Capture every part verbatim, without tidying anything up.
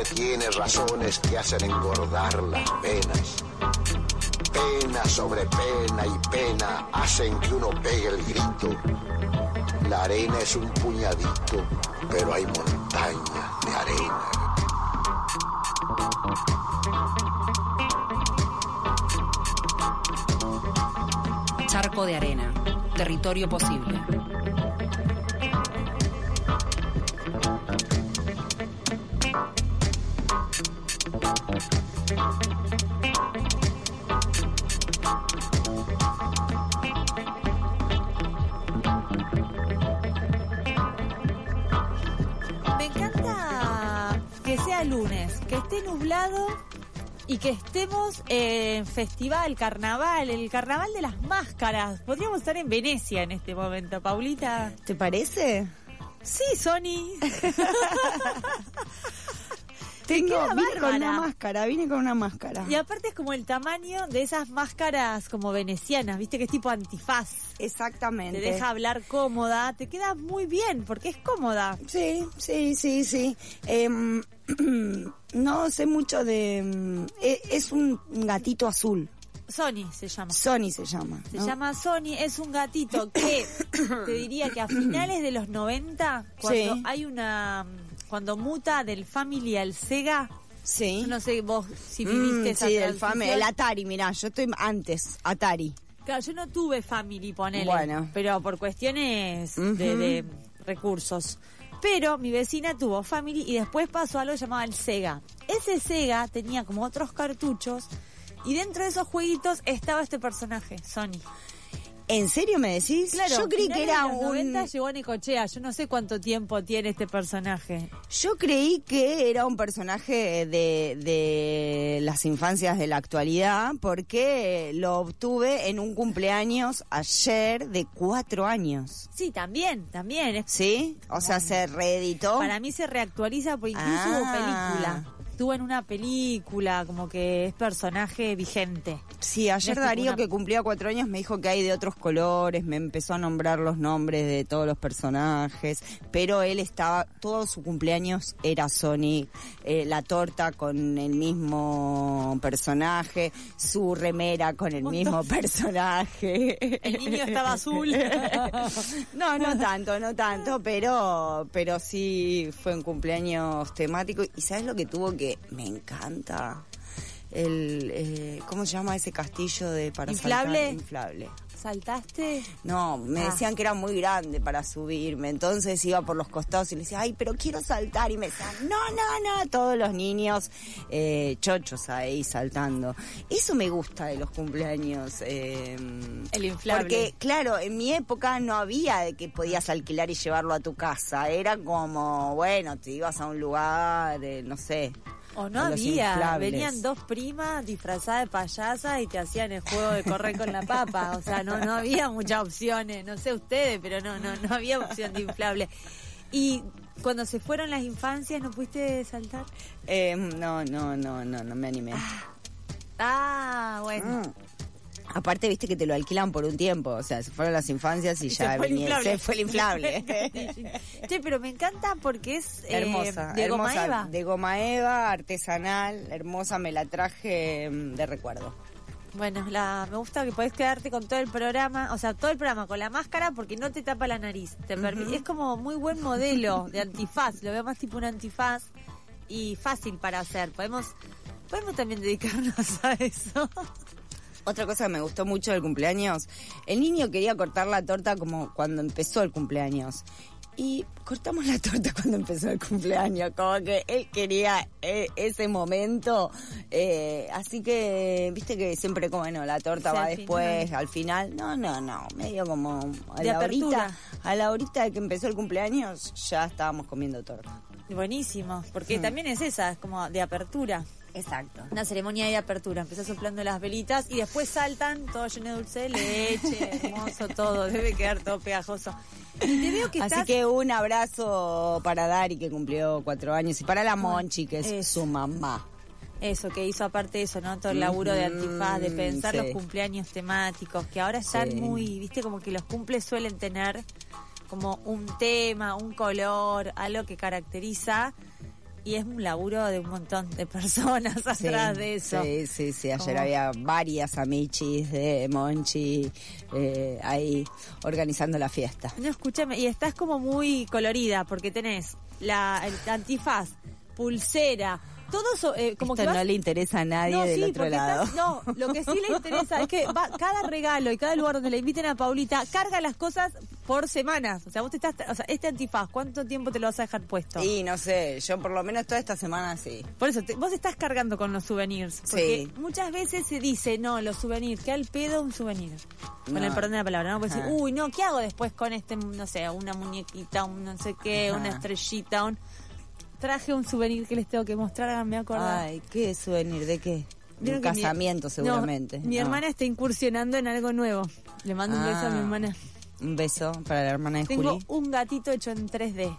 siempre tiene razones que hacen engordar las penas. Pena sobre pena y pena hacen que uno pegue el grito. La arena es un puñadito, pero hay montañas de arena. Charco de arena, territorio posible. Me encanta que sea lunes, que esté nublado y que estemos en festival, carnaval, el carnaval de las máscaras. Podríamos estar en Venecia en este momento, Paulita. ¿Te parece? Sí, Sony. Tengo, vine bárbara. con una máscara, vine con una máscara. Y aparte es como el tamaño de esas máscaras como venecianas, viste que es tipo antifaz. Exactamente. Te deja hablar cómoda, te queda muy bien porque es cómoda. Sí, sí, sí, sí. Eh, no sé mucho de... Eh, es un gatito azul. Sony se llama. Sony se llama. Se ¿no? llama Sony, es un gatito que te diría que a finales de los noventa, cuando Sí. hay una... Cuando muta del Family al Sega, Sí. yo no sé vos si viviste Mm, esa sí, el, transición. fame, el Atari, mirá, yo estoy antes, Atari. Claro, yo no tuve Family, ponele, Bueno. pero por cuestiones Ujú. de, de recursos. Pero mi vecina tuvo Family y después pasó algo llamado el Sega. Ese Sega tenía como otros cartuchos y dentro de esos jueguitos estaba este personaje, Sony. ¿En serio me decís? Claro, yo creí que finales era de los un... noventa llegó a Necochea, yo no sé cuánto tiempo tiene este personaje. Yo creí que era un personaje de, de las infancias de la actualidad porque lo obtuve en un cumpleaños ayer de cuatro años. Sí, también, también. Es- ¿Sí? O sea, se reeditó. Para mí se reactualiza porque incluso Ah. hubo película. Estuvo en una película, como que es personaje vigente. Sí, ayer No es tipo Darío, una- que cumplía cuatro años, me dijo que hay de otros colores, me empezó a nombrar los nombres de todos los personajes, pero él estaba, todo su cumpleaños era Sonic, eh, la torta con el mismo personaje, su remera con el mismo personaje. El niño estaba azul. No, no tanto, no tanto, pero, pero sí fue un cumpleaños temático. ¿Y sabes lo que tuvo que me encanta? El, eh, ¿cómo se llama ese castillo de para ¿Inflable? saltar? Inflable. ¿Saltaste? No, me Ah. decían que era muy grande para subirme, entonces iba por los costados y le decía, ay, pero quiero saltar, y me decían, no, no, no, todos los niños eh, chochos ahí saltando. Eso me gusta de los cumpleaños. Eh, El inflable. Porque, claro, en mi época no había de que podías alquilar y llevarlo a tu casa, era como, bueno, te ibas a un lugar, eh, no sé. O no con los había, inflables. venían dos primas disfrazadas de payasas y te hacían el juego de correr con la papa, o sea, no no había muchas opciones, no sé ustedes, pero no no no había opción de inflable. Y cuando se fueron las infancias, ¿no pudiste saltar? Eh, no, no, no, no, no me animé. Ah, bueno. Mm. Aparte, viste que te lo alquilan por un tiempo, o sea, se fueron las infancias y, Y ya se fue el venía- inflable. se fue el inflable. Che, pero me encanta porque es eh, Hermosa, de goma hermosa, eva. de goma eva, artesanal, hermosa, me la traje mm, de recuerdo. Bueno, la, me gusta que podés quedarte con todo el programa, o sea, todo el programa con la máscara porque no te tapa la nariz. Te permi- Ujú. Es como muy buen modelo de antifaz, lo veo más tipo un antifaz y fácil para hacer. Podemos podemos también dedicarnos a eso. Otra cosa que me gustó mucho del cumpleaños, el niño quería cortar la torta como cuando empezó el cumpleaños. Y cortamos la torta cuando empezó el cumpleaños, como que él quería eh, ese momento. Eh, así que, viste que siempre como, bueno, la torta Sí, va al después, final. al final. No, no, no, medio como a De la apertura. horita, a la horita de que empezó el cumpleaños, ya estábamos comiendo torta. Buenísimo, porque Hmm. también es esa, es como de apertura. Exacto. Una ceremonia de apertura, empezás soplando las velitas y después saltan, todo lleno de dulce de leche, hermoso todo, debe quedar todo pegajoso. Y te veo que Así estás... que un abrazo para Dari, que cumplió cuatro años, y para la Monchi, que es Eso. su mamá. Eso, que hizo aparte eso, ¿no? Todo el laburo de antifaz, de pensar sí. los cumpleaños temáticos, que ahora están Sí. muy, viste, como que los cumples suelen tener como un tema, un color, algo que caracteriza. Y es un laburo de un montón de personas Sí, atrás de eso. Sí, sí, sí. Ayer Como- había varias amichis de Monchi eh, ahí organizando la fiesta. No, escúchame, y estás como muy colorida porque tenés la el antifaz, pulsera, todo eso, eh, como Esto que vas... no le interesa a nadie No, del sí, otro porque lado. estás- no, lo que sí le interesa es que va, cada regalo y cada lugar donde le inviten a Paulita carga las cosas por semanas. O sea, vos te estás, o sea, este antifaz, ¿cuánto tiempo te lo vas a dejar puesto? Y no sé, yo por lo menos toda esta semana sí. Por eso, te- vos estás cargando con los souvenirs. Porque Sí. muchas veces se dice, no, los souvenirs, que al pedo un souvenir. Con No. el perdón de la palabra, ¿no? Puedes decir, Ajá. uy, no, ¿qué hago después con este, no sé, una muñequita, un no sé qué, Ajá. una estrellita, un... Traje un souvenir que les tengo que mostrar, háganme acordar. Ay, ¿qué souvenir? ¿De qué? De Vieron un que mi- casamiento, No, seguramente. mi No. hermana está incursionando en algo nuevo. Le mando un beso a mi Ah, hermana. Un beso para la hermana de Tengo Juli. un gatito hecho en tres D.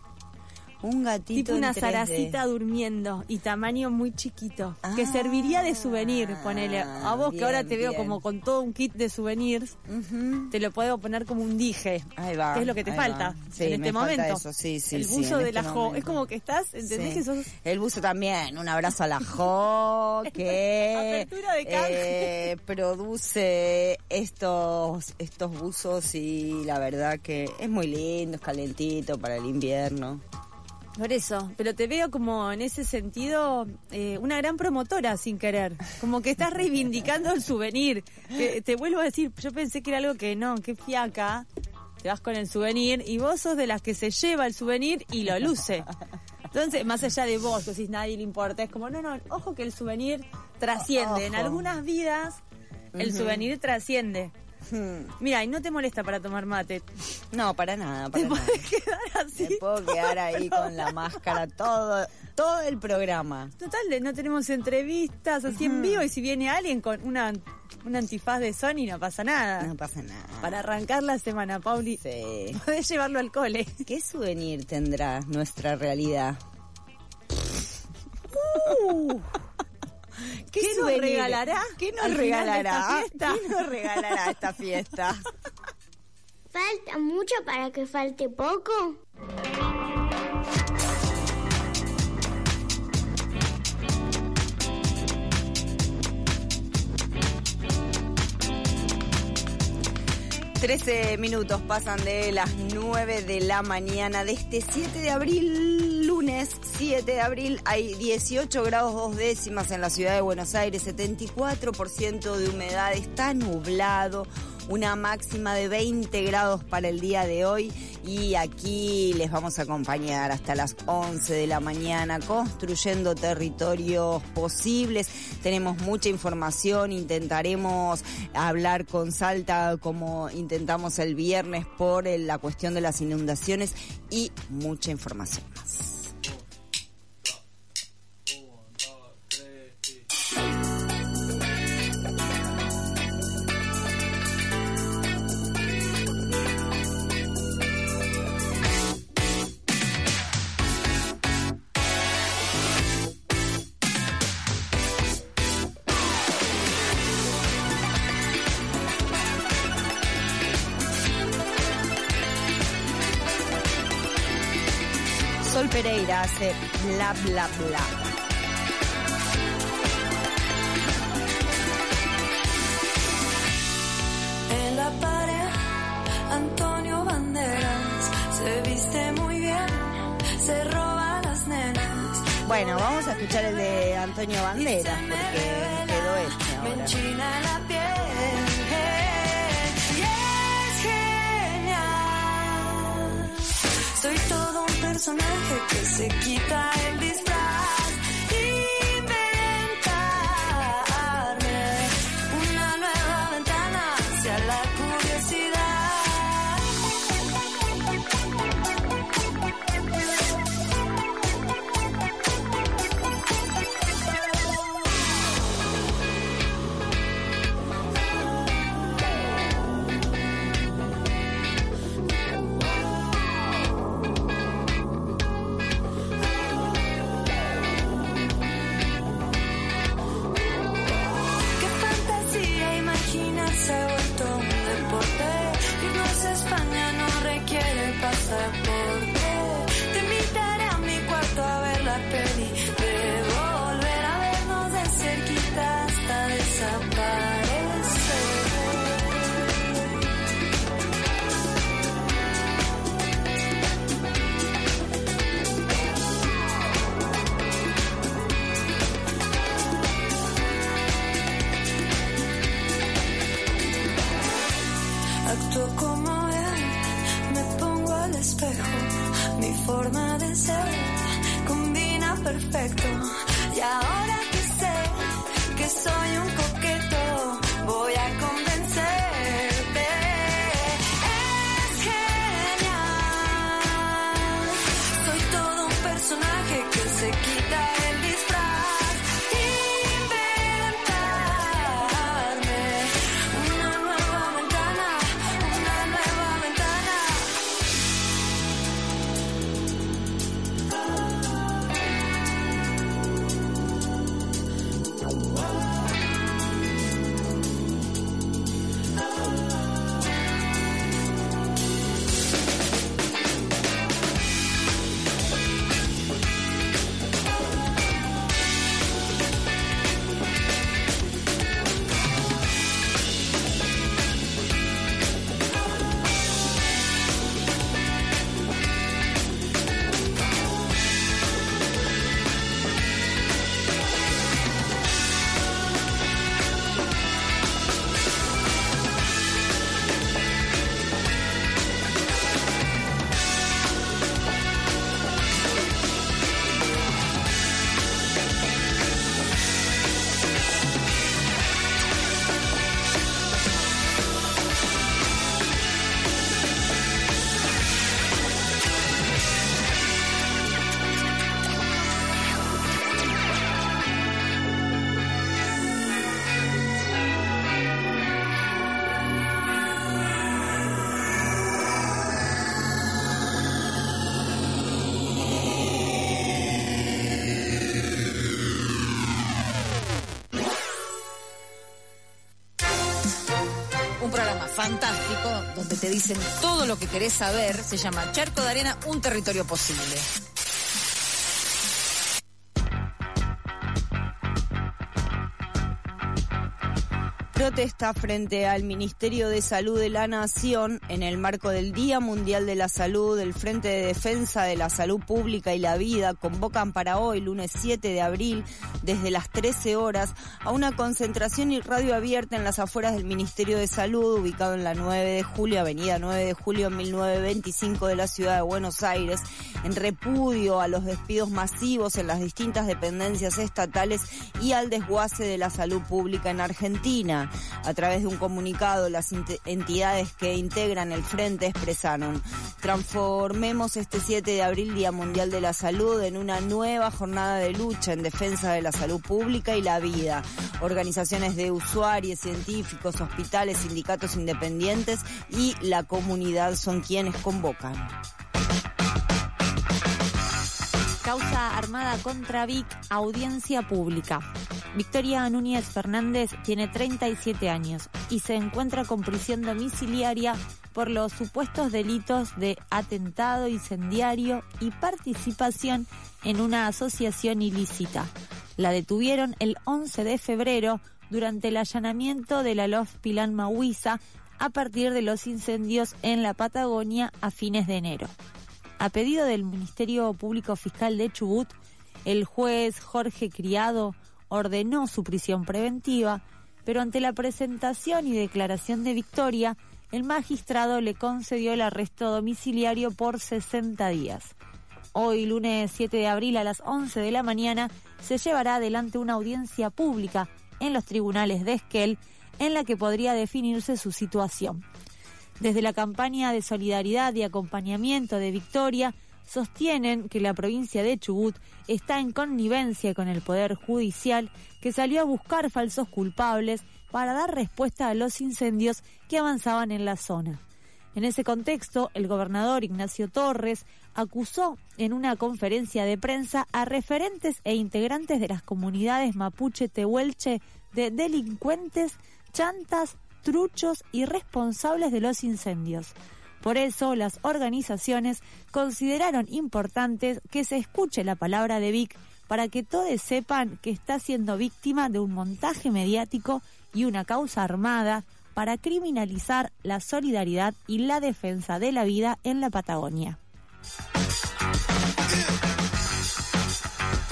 Un gatito Tipo una en tres D. zaracita durmiendo y tamaño muy chiquito. Que Ah, serviría de souvenir, ponele. A vos que ahora bien, te veo bien. como con todo un kit de souvenirs, Ujú. te lo puedo poner como un dije. Ahí va. Que es lo que te ahí falta va. Sí, en este me falta momento. eso, sí, sí, El sí, buzo en de este la Jo. momento. Es como que estás, ¿entendés Sí. que sos... El buzo también, un abrazo a la Jo, que Apertura de canje. eh, produce estos estos buzos y la verdad que es muy lindo, es calentito para el invierno. Por eso, pero te veo como en ese sentido eh, una gran promotora sin querer, como que estás reivindicando el souvenir. Te, te vuelvo a decir, yo pensé que era algo que no, que fiaca, te vas con el souvenir y vos sos de las que se lleva el souvenir y lo luce. Entonces, más allá de vos, que decís nadie le importa, es como, no, no, ojo que el souvenir trasciende. En Ojo. algunas vidas el Ujú. souvenir trasciende. Hmm. Mira, y no te molesta para tomar mate. No, para nada, Te para nada. podés quedar así. Me puedo quedar ahí con la máscara todo todo el programa. Total, de- no tenemos entrevistas así en vivo y si viene alguien con una, un antifaz de Sony no pasa nada. No pasa nada. Para arrancar la semana, Pauli, Sí. podés llevarlo al cole. ¿Qué souvenir tendrá nuestra realidad? ¿Qué nos souvenir? regalará ¿Qué nos al final de regalará? esta fiesta? ¿Qué nos regalará esta fiesta? ¿Falta mucho para que falte poco? trece minutos pasan de las nueve de la mañana de este siete de abril, lunes siete de abril. Hay dieciocho grados dos décimas en la ciudad de Buenos Aires, setenta y cuatro por ciento de humedad, está nublado, una máxima de veinte grados para el día de hoy y aquí les vamos a acompañar hasta las once de la mañana construyendo territorios posibles. Tenemos mucha información, intentaremos hablar con Salta como intentamos el viernes por la cuestión de las inundaciones y mucha información más. Sol Pereira hace bla bla bla. En la pared, Antonio Banderas se viste muy bien, se roba a las nenas. Bueno, vamos a escuchar el de Antonio Banderas porque quedó este Me ahora. enchina la piel. Y es genial. Soy todo un personaje que se quita el disfraz. Inventarme una nueva ventana hacia la curiosidad. forma de ser combina perfecto. Y ahora que sé que soy un coqueto, voy a convencerte. Es genial. Soy todo un personaje que se quita el disfraz. Inventarme una nueva ventana, una nueva ventana. Fantástico, donde te dicen todo lo que querés saber. Se llama Charco de Arena, un territorio posible. Protesta frente al Ministerio de Salud de la Nación en el marco del Día Mundial de la Salud. El Frente de Defensa de la Salud Pública y la Vida convocan para hoy, lunes siete de abril, desde las trece horas, a una concentración y radio abierta en las afueras del Ministerio de Salud, ubicado en la nueve de julio, avenida nueve de julio mil novecientos veinticinco de la ciudad de Buenos Aires, en repudio a los despidos masivos en las distintas dependencias estatales y al desguace de la salud pública en Argentina. A través de un comunicado, las entidades que integran el frente expresaron: transformemos este siete de abril, Día Mundial de la Salud, en una nueva jornada de lucha en defensa de la salud pública y la vida. Organizaciones de usuarios, científicos, hospitales, sindicatos independientes y la comunidad son quienes convocan. Causa armada contra Vic, audiencia pública. Victoria Núñez Fernández tiene treinta y siete años y se encuentra con prisión domiciliaria por los supuestos delitos de atentado incendiario y participación en una asociación ilícita. La detuvieron el once de febrero durante el allanamiento de la Loft Pilán Mahuiza a partir de los incendios en la Patagonia a fines de enero. A pedido del Ministerio Público Fiscal de Chubut, el juez Jorge Criado ordenó su prisión preventiva, pero ante la presentación y declaración de Victoria, el magistrado le concedió el arresto domiciliario por sesenta días. Hoy, lunes siete de abril a las once de la mañana, se llevará adelante una audiencia pública en los tribunales de Esquel, en la que podría definirse su situación. Desde la campaña de solidaridad y acompañamiento de Victoria, sostienen que la provincia de Chubut está en connivencia con el Poder Judicial, que salió a buscar falsos culpables para dar respuesta a los incendios que avanzaban en la zona. En ese contexto, el gobernador Ignacio Torres acusó en una conferencia de prensa a referentes e integrantes de las comunidades mapuche tehuelche de delincuentes, chantas, truchos y responsables de los incendios. Por eso, las organizaciones consideraron importantes que se escuche la palabra de Vic para que todos sepan que está siendo víctima de un montaje mediático y una causa armada para criminalizar la solidaridad y la defensa de la vida en la Patagonia.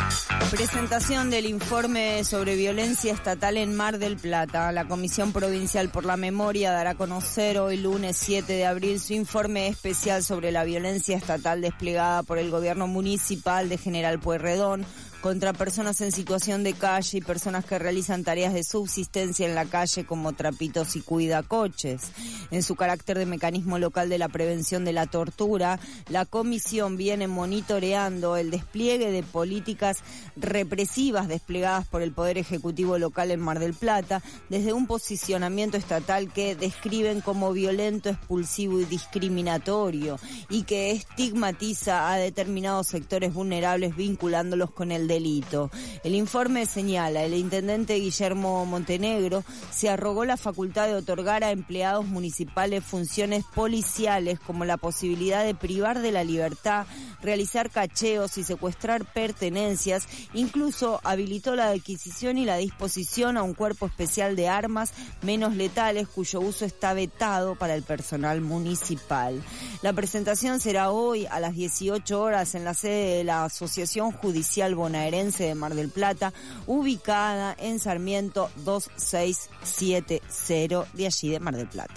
Presentación del informe sobre violencia estatal en Mar del Plata. La Comisión Provincial por la Memoria dará a conocer hoy lunes siete de abril su informe especial sobre la violencia estatal desplegada por el gobierno municipal de General Pueyrredón contra personas en situación de calle y personas que realizan tareas de subsistencia en la calle como trapitos y cuidacoches. En su carácter de mecanismo local de la prevención de la tortura, la comisión viene monitoreando el despliegue de políticas represivas desplegadas por el Poder Ejecutivo local en Mar del Plata, desde un posicionamiento estatal que describen como violento, expulsivo y discriminatorio, y que estigmatiza a determinados sectores vulnerables vinculándolos con el delito. El informe señala, el intendente Guillermo Montenegro se arrogó la facultad de otorgar a empleados municipales funciones policiales como la posibilidad de privar de la libertad, realizar cacheos y secuestrar pertenencias. Incluso habilitó la adquisición y la disposición a un cuerpo especial de armas menos letales cuyo uso está vetado para el personal municipal. La presentación será hoy a las dieciocho horas en la sede de la Asociación Judicial Bonaerense de Mar del Plata, ubicada en Sarmiento dos seis siete cero de allí de Mar del Plata.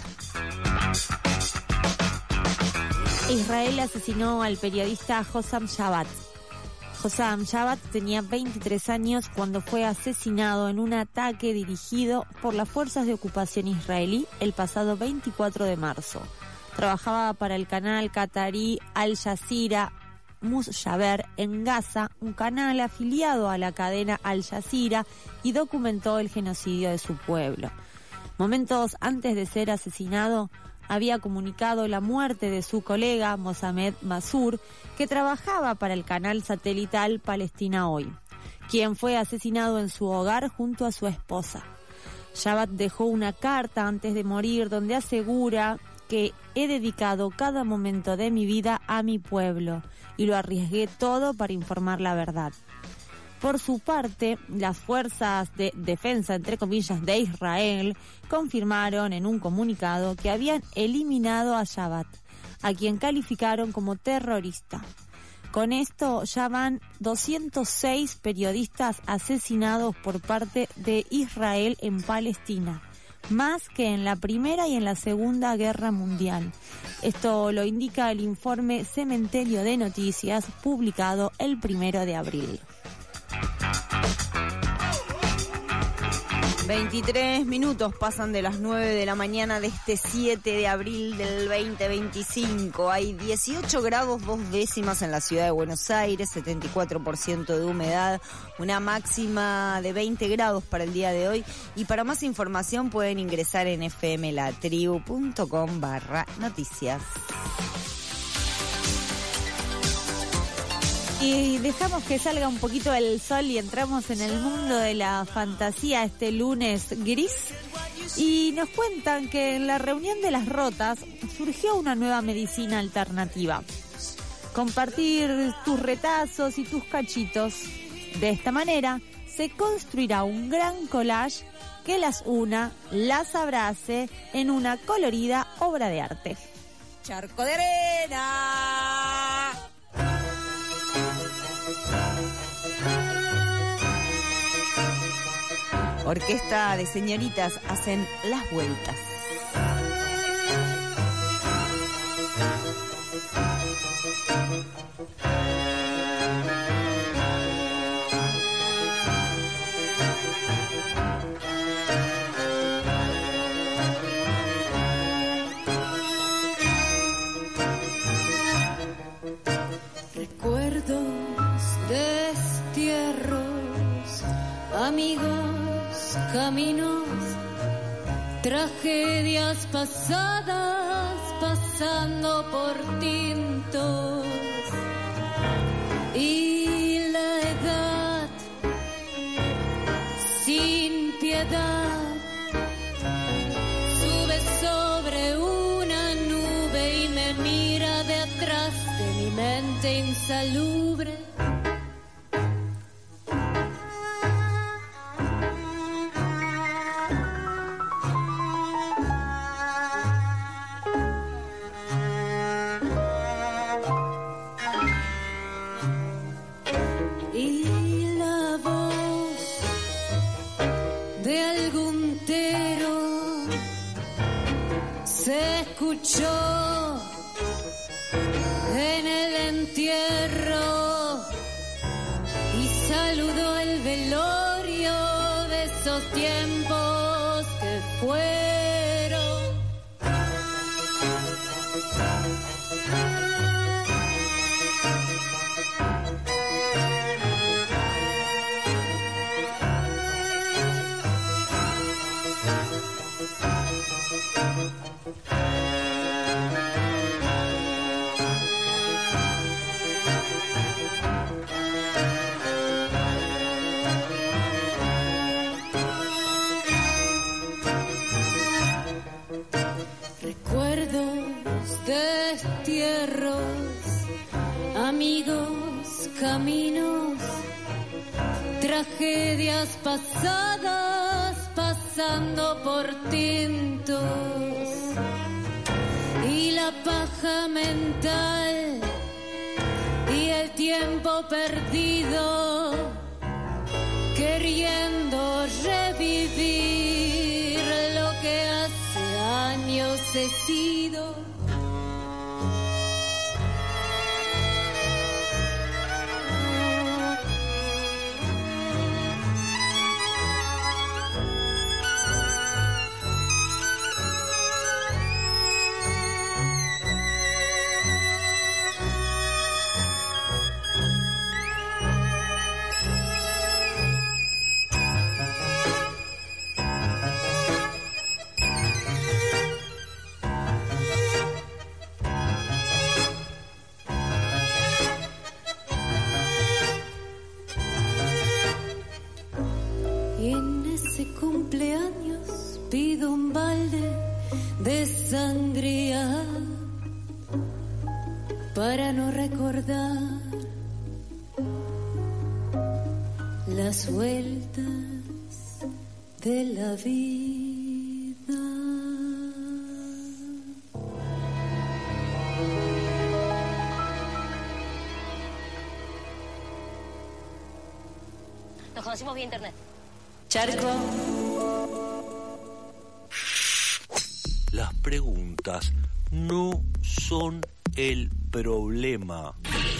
Israel asesinó al periodista Hossam Shabbat. Hossam Shabbat tenía veintitrés años cuando fue asesinado en un ataque dirigido por las fuerzas de ocupación israelí el pasado veinticuatro de marzo. Trabajaba para el canal qatarí Al Jazeera Mushaber en Gaza, un canal afiliado a la cadena Al Jazeera, y documentó el genocidio de su pueblo. Momentos antes de ser asesinado, había comunicado la muerte de su colega Mohamed Masur, que trabajaba para el canal satelital Palestina Hoy, quien fue asesinado en su hogar junto a su esposa. Shabbat dejó una carta antes de morir donde asegura que he dedicado cada momento de mi vida a mi pueblo y lo arriesgué todo para informar la verdad. Por su parte, las fuerzas de defensa, entre comillas, de Israel confirmaron en un comunicado que habían eliminado a Shabbat, a quien calificaron como terrorista. Con esto ya van doscientos seis periodistas asesinados por parte de Israel en Palestina, más que en la Primera y en la Segunda Guerra Mundial. Esto lo indica el informe Cementerio de Noticias, publicado el primero de abril. veintitrés minutos pasan de las nueve de la mañana de este siete de abril del veinte veinticinco. Hay dieciocho grados dos décimas en la ciudad de Buenos Aires, setenta y cuatro por ciento de humedad, una máxima de veinte grados para el día de hoy. Y para más información pueden ingresar en fmlatribu.com barra noticias. Y dejamos que salga un poquito el sol y entramos en el mundo de la fantasía este lunes gris. Y nos cuentan que en la reunión de las rotas surgió una nueva medicina alternativa. Compartir tus retazos y tus cachitos. De esta manera se construirá un gran collage que las una, las abrace en una colorida obra de arte. Charco de arena. Orquesta de señoritas hacen las vueltas. Recuerdos, destierros, amigos, caminos, tragedias pasadas pasando por tintos, y la edad sin piedad sube sobre una nube y me mira de atrás de mi mente insalubre. Y la entierro y saludo el velorio de esos tiempos que fueron. Destierros, amigos, caminos, tragedias pasadas pasando por tintos y la paja mental y el tiempo perdido queriendo revivir lo que hace años he sido. Cumpleaños pido un balde de sangría para no recordar las vueltas de la vida. Nos conocimos vía internet. Charco. Las preguntas no son el problema.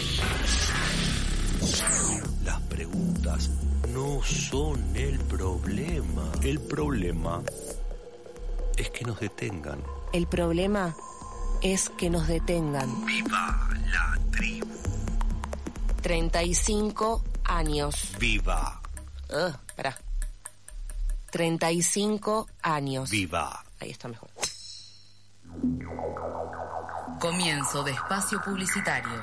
Las preguntas no son el problema. El problema es que nos detengan. El problema es que nos detengan. ¡Viva la tribu! treinta y cinco años. ¡Viva! Uh, espera. treinta y cinco años. ¡Viva! Ahí está mejor. Comienzo de espacio publicitario.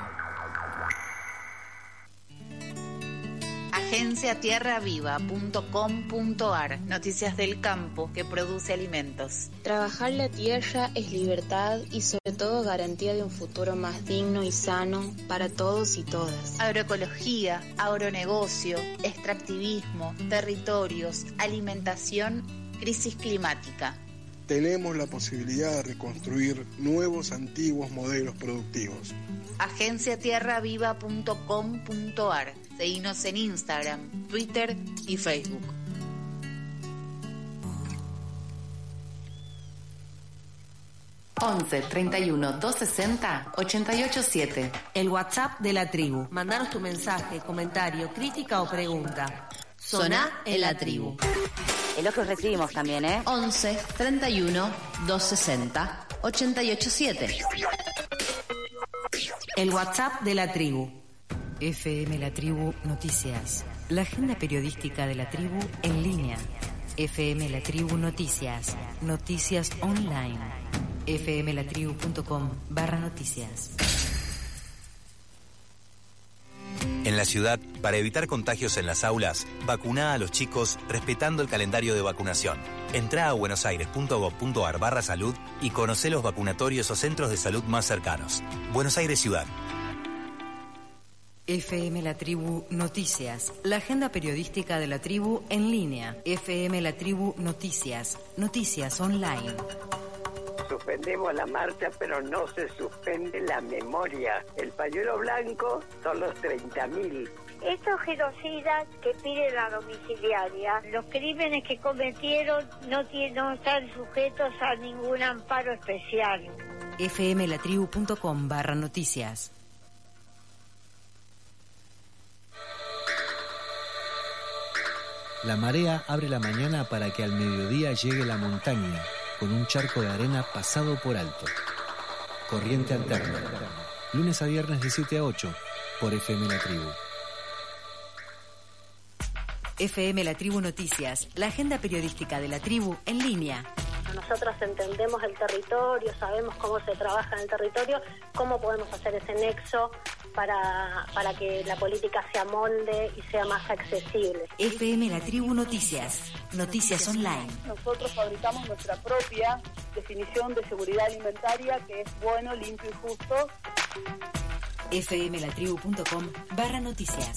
Agencia Tierra Viva punto com punto ar. Noticias del campo que produce alimentos. Trabajar la tierra es libertad y sobre todo garantía de un futuro más digno y sano para todos y todas. Agroecología, agronegocio, extractivismo, territorios, alimentación, crisis climática. Tenemos la posibilidad de reconstruir nuevos antiguos modelos productivos. Agencia Tierra Viva punto com punto ar. Seguinos en Instagram, Twitter y Facebook. once, treinta y uno, doscientos sesenta, ochenta y ocho siete. El WhatsApp de la tribu. Mandanos tu mensaje, comentario, crítica o pregunta. Soná en la tribu. Es lo que recibimos también, ¿eh? once, treinta y uno, doscientos sesenta, ochenta y ocho siete. El WhatsApp de la tribu. F M La Tribu Noticias. La agenda periodística de la tribu en línea. F M La Tribu Noticias. Noticias online. F M La Tribu punto com barra noticias. En la ciudad, para evitar contagios en las aulas, vacuná a los chicos respetando el calendario de vacunación. Entrá a buenosaires punto gov punto ar barra salud y conocé los vacunatorios o centros de salud más cercanos. Buenos Aires Ciudad. F M La Tribu Noticias. La agenda periodística de la tribu en línea. F M La Tribu Noticias. Noticias online. Suspendemos la marcha, pero no se suspende la memoria. El pañuelo blanco son los treinta mil. Estos genocidas que piden la domiciliaria, los crímenes que cometieron no, tienen, no están sujetos a ningún amparo especial. F M La Tribu punto com barra noticias. La marea abre la mañana para que al mediodía llegue la montaña, con un charco de arena pasado por alto. Corriente Alterna. Lunes a viernes de siete a ocho, por F M La Tribu. F M La Tribu Noticias, la agenda periodística de la tribu en línea. Nosotros entendemos el territorio, sabemos cómo se trabaja en el territorio, cómo podemos hacer ese nexo para, para que la política se amolde y sea más accesible. F M La Tribu Noticias, noticias online. Nosotros fabricamos nuestra propia definición de seguridad alimentaria, que es bueno, limpio y justo. fmlatribu.com barra noticias.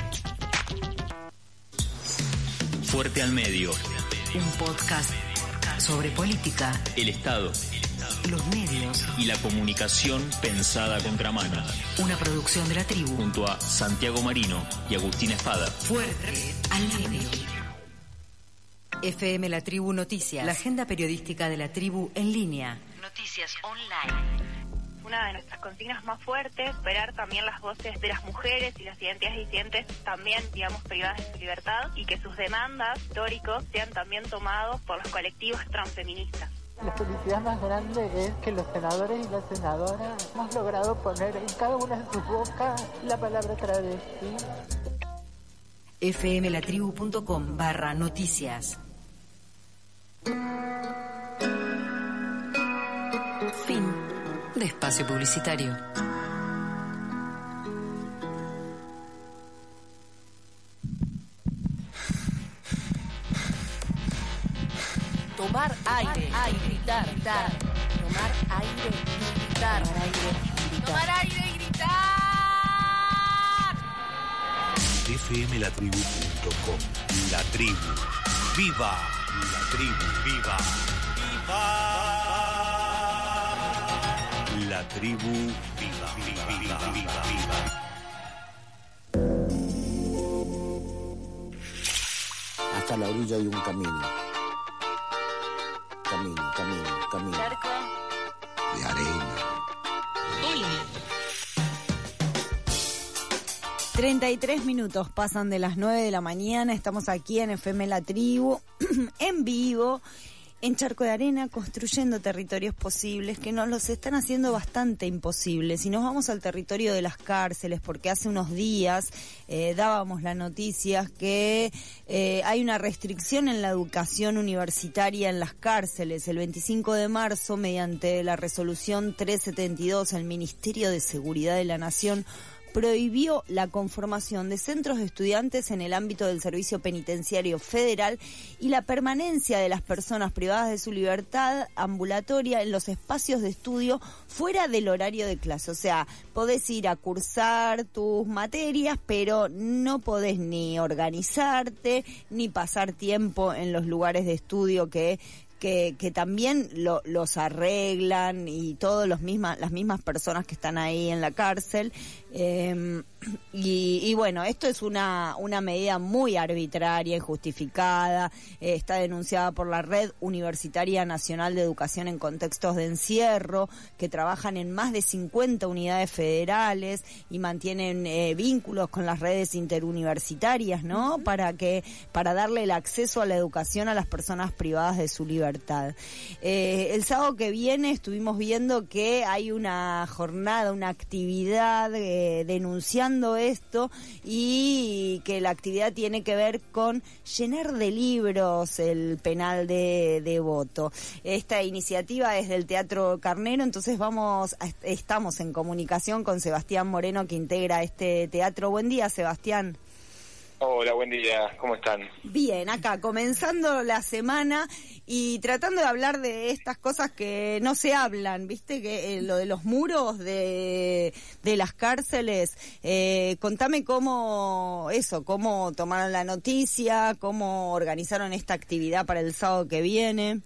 Fuerte al medio. Un podcast sobre política, el Estado, los medios y la comunicación pensada con Gramana. Una producción de la tribu. Junto a Santiago Marino y Agustín Espada. Fuerte al medio. F M La Tribu Noticias, la agenda periodística de la tribu en línea. Noticias online. Una de nuestras consignas más fuertes, superar también las voces de las mujeres y las identidades disidentes también, digamos, privadas de su libertad, y que sus demandas históricos sean también tomados por los colectivos transfeministas. La felicidad más grande es que los senadores y las senadoras hemos logrado poner en cada una de sus bocas la palabra travesti. fmlatribu.com barra noticias. Fin de espacio publicitario. Tomar aire, aire, gritar, gritar. Tomar aire y gritar. Tomar aire y gritar. Tomar aire y gritar. F M La Tribu punto com. La tribu. ¡Viva! La tribu, viva. ¡Viva! La tribu, viva, viva, viva, viva, viva. Hasta la orilla hay un camino. Camino, camino, camino. Charco. De arena. treinta y tres minutos pasan de las nueve de la mañana. Estamos aquí en F M La Tribu, en vivo, en Charco de Arena, construyendo territorios posibles que nos los están haciendo bastante imposibles. Y nos vamos al territorio de las cárceles, porque hace unos días eh, dábamos la noticia que eh, hay una restricción en la educación universitaria en las cárceles. El veinticinco de marzo, mediante la resolución trescientos setenta y dos, el Ministerio de Seguridad de la Nación prohibió la conformación de centros de estudiantes en el ámbito del Servicio Penitenciario Federal y la permanencia de las personas privadas de su libertad ambulatoria en los espacios de estudio fuera del horario de clase. O sea, podés ir a cursar tus materias, pero no podés ni organizarte, ni pasar tiempo en los lugares de estudio que Que, que también lo, los arreglan, y todos los mismas, las mismas personas que están ahí en la cárcel. Eh, y, y bueno, esto es una, una medida muy arbitraria, injustificada. Eh, está denunciada por la Red Universitaria Nacional de Educación en Contextos de Encierro, que trabajan en más de cincuenta unidades federales y mantienen eh, vínculos con las redes interuniversitarias, ¿no? Uh-huh. Para que, para darle el acceso a la educación a las personas privadas de su libertad. Eh, el sábado que viene estuvimos viendo que hay una jornada, una actividad eh, denunciando esto, y que la actividad tiene que ver con llenar de libros el penal de, de Voto. Esta iniciativa es del Teatro Carnero, entonces vamos, a, estamos en comunicación con Sebastián Moreno, que integra este teatro. Buen día, Sebastián. Hola, buen día, ¿cómo están? Bien, acá comenzando la semana y tratando de hablar de estas cosas que no se hablan, ¿viste? Que eh, lo de los muros de, de las cárceles. Eh, contame cómo, eso, cómo tomaron la noticia, cómo organizaron esta actividad para el sábado que viene.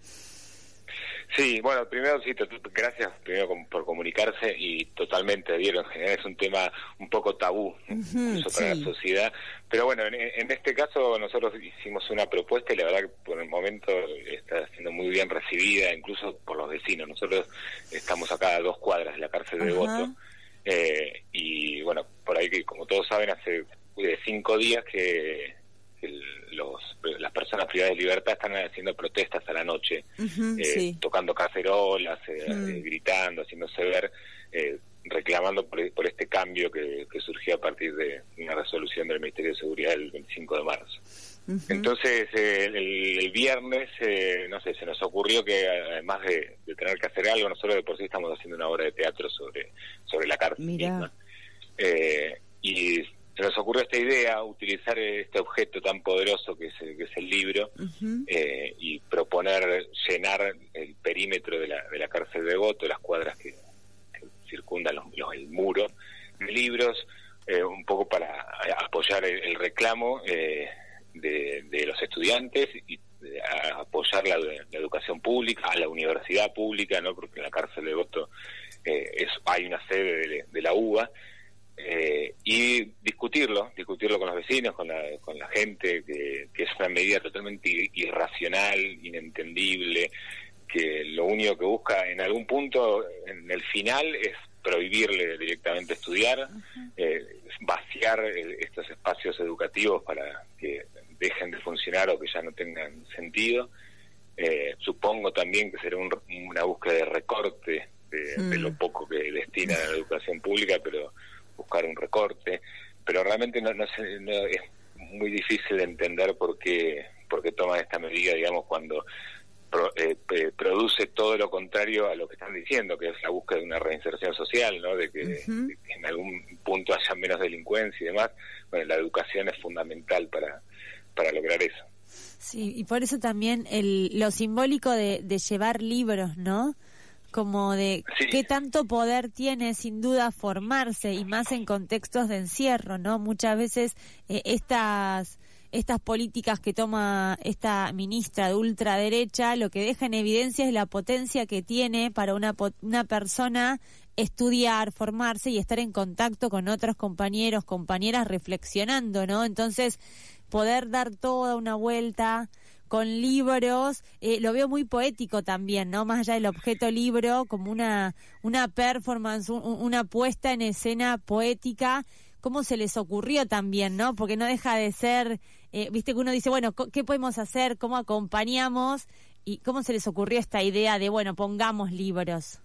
Sí, bueno, primero sí, t- gracias primero por comunicarse, y totalmente, vieron, en general es un tema un poco tabú, uh-huh, incluso para sí. la sociedad, pero bueno, en, en este caso nosotros hicimos una propuesta y la verdad que por el momento está siendo muy bien recibida, incluso por los vecinos. Nosotros estamos acá a dos cuadras de la cárcel de uh-huh. Voto, eh, y bueno, por ahí que como todos saben, hace eh, cinco días que el, los personas privadas de libertad están haciendo protestas a la noche, Uh-huh, eh, sí. tocando cacerolas, eh, Mm. eh, gritando, haciéndose ver, eh, reclamando por, por este cambio que, que surgió a partir de una resolución del Ministerio de Seguridad el veinticinco de marzo. Uh-huh. Entonces, eh, el, el viernes, eh, no sé, se nos ocurrió que además de, de tener que hacer algo, nosotros de por sí estamos haciendo una obra de teatro sobre, sobre la cárcel Mirá. misma. Eh, y se nos ocurrió esta idea, utilizar este objeto tan poderoso que es, el- que es el libro, Uh-huh. eh, y proponer llenar el perímetro de la, de la cárcel de Devoto, las cuadras que, que circundan los, los- el muro de libros, eh, un poco para apoyar el, el reclamo eh, de, de los estudiantes y de- a apoyar la, la educación pública, a la universidad pública, no, porque en la cárcel de Devoto eh, es, hay una sede de, de la U B A. Eh, y discutirlo, discutirlo con los vecinos, con la, con la gente, que, que es una medida totalmente i- irracional, inentendible, que lo único que busca en algún punto, en el final, es prohibirle directamente estudiar, eh, vaciar eh, estos espacios educativos para que dejen de funcionar o que ya no tengan sentido. Eh, supongo también que será un, una búsqueda de recorte de, de lo poco que destinan a la educación pública, pero buscar un recorte, pero realmente no, no, sé, no es muy difícil de entender por qué, por qué toman esta medida, digamos, cuando pro, eh, eh, produce todo lo contrario a lo que están diciendo, que es la búsqueda de una reinserción social, ¿no? De que, Uh-huh. de que en algún punto haya menos delincuencia y demás. Bueno, la educación es fundamental para, para lograr eso. Sí, y por eso también el, lo simbólico de, de llevar libros, ¿no? Como de Sí. qué tanto poder tiene sin duda formarse y más en contextos de encierro, ¿no? Muchas veces eh, estas estas políticas que toma esta ministra de ultraderecha lo que deja en evidencia es la potencia que tiene para una po- una persona estudiar, formarse y estar en contacto con otros compañeros, compañeras reflexionando, ¿no? Entonces, poder dar toda una vuelta con libros, eh, lo veo muy poético también, ¿no? Más allá del objeto libro, como una una performance, un, una puesta en escena poética, cómo se les ocurrió también, ¿no? Porque no deja de ser, eh, viste que uno dice, bueno, ¿qué podemos hacer? ¿Cómo acompañamos? Y cómo se les ocurrió esta idea de, bueno, pongamos libros.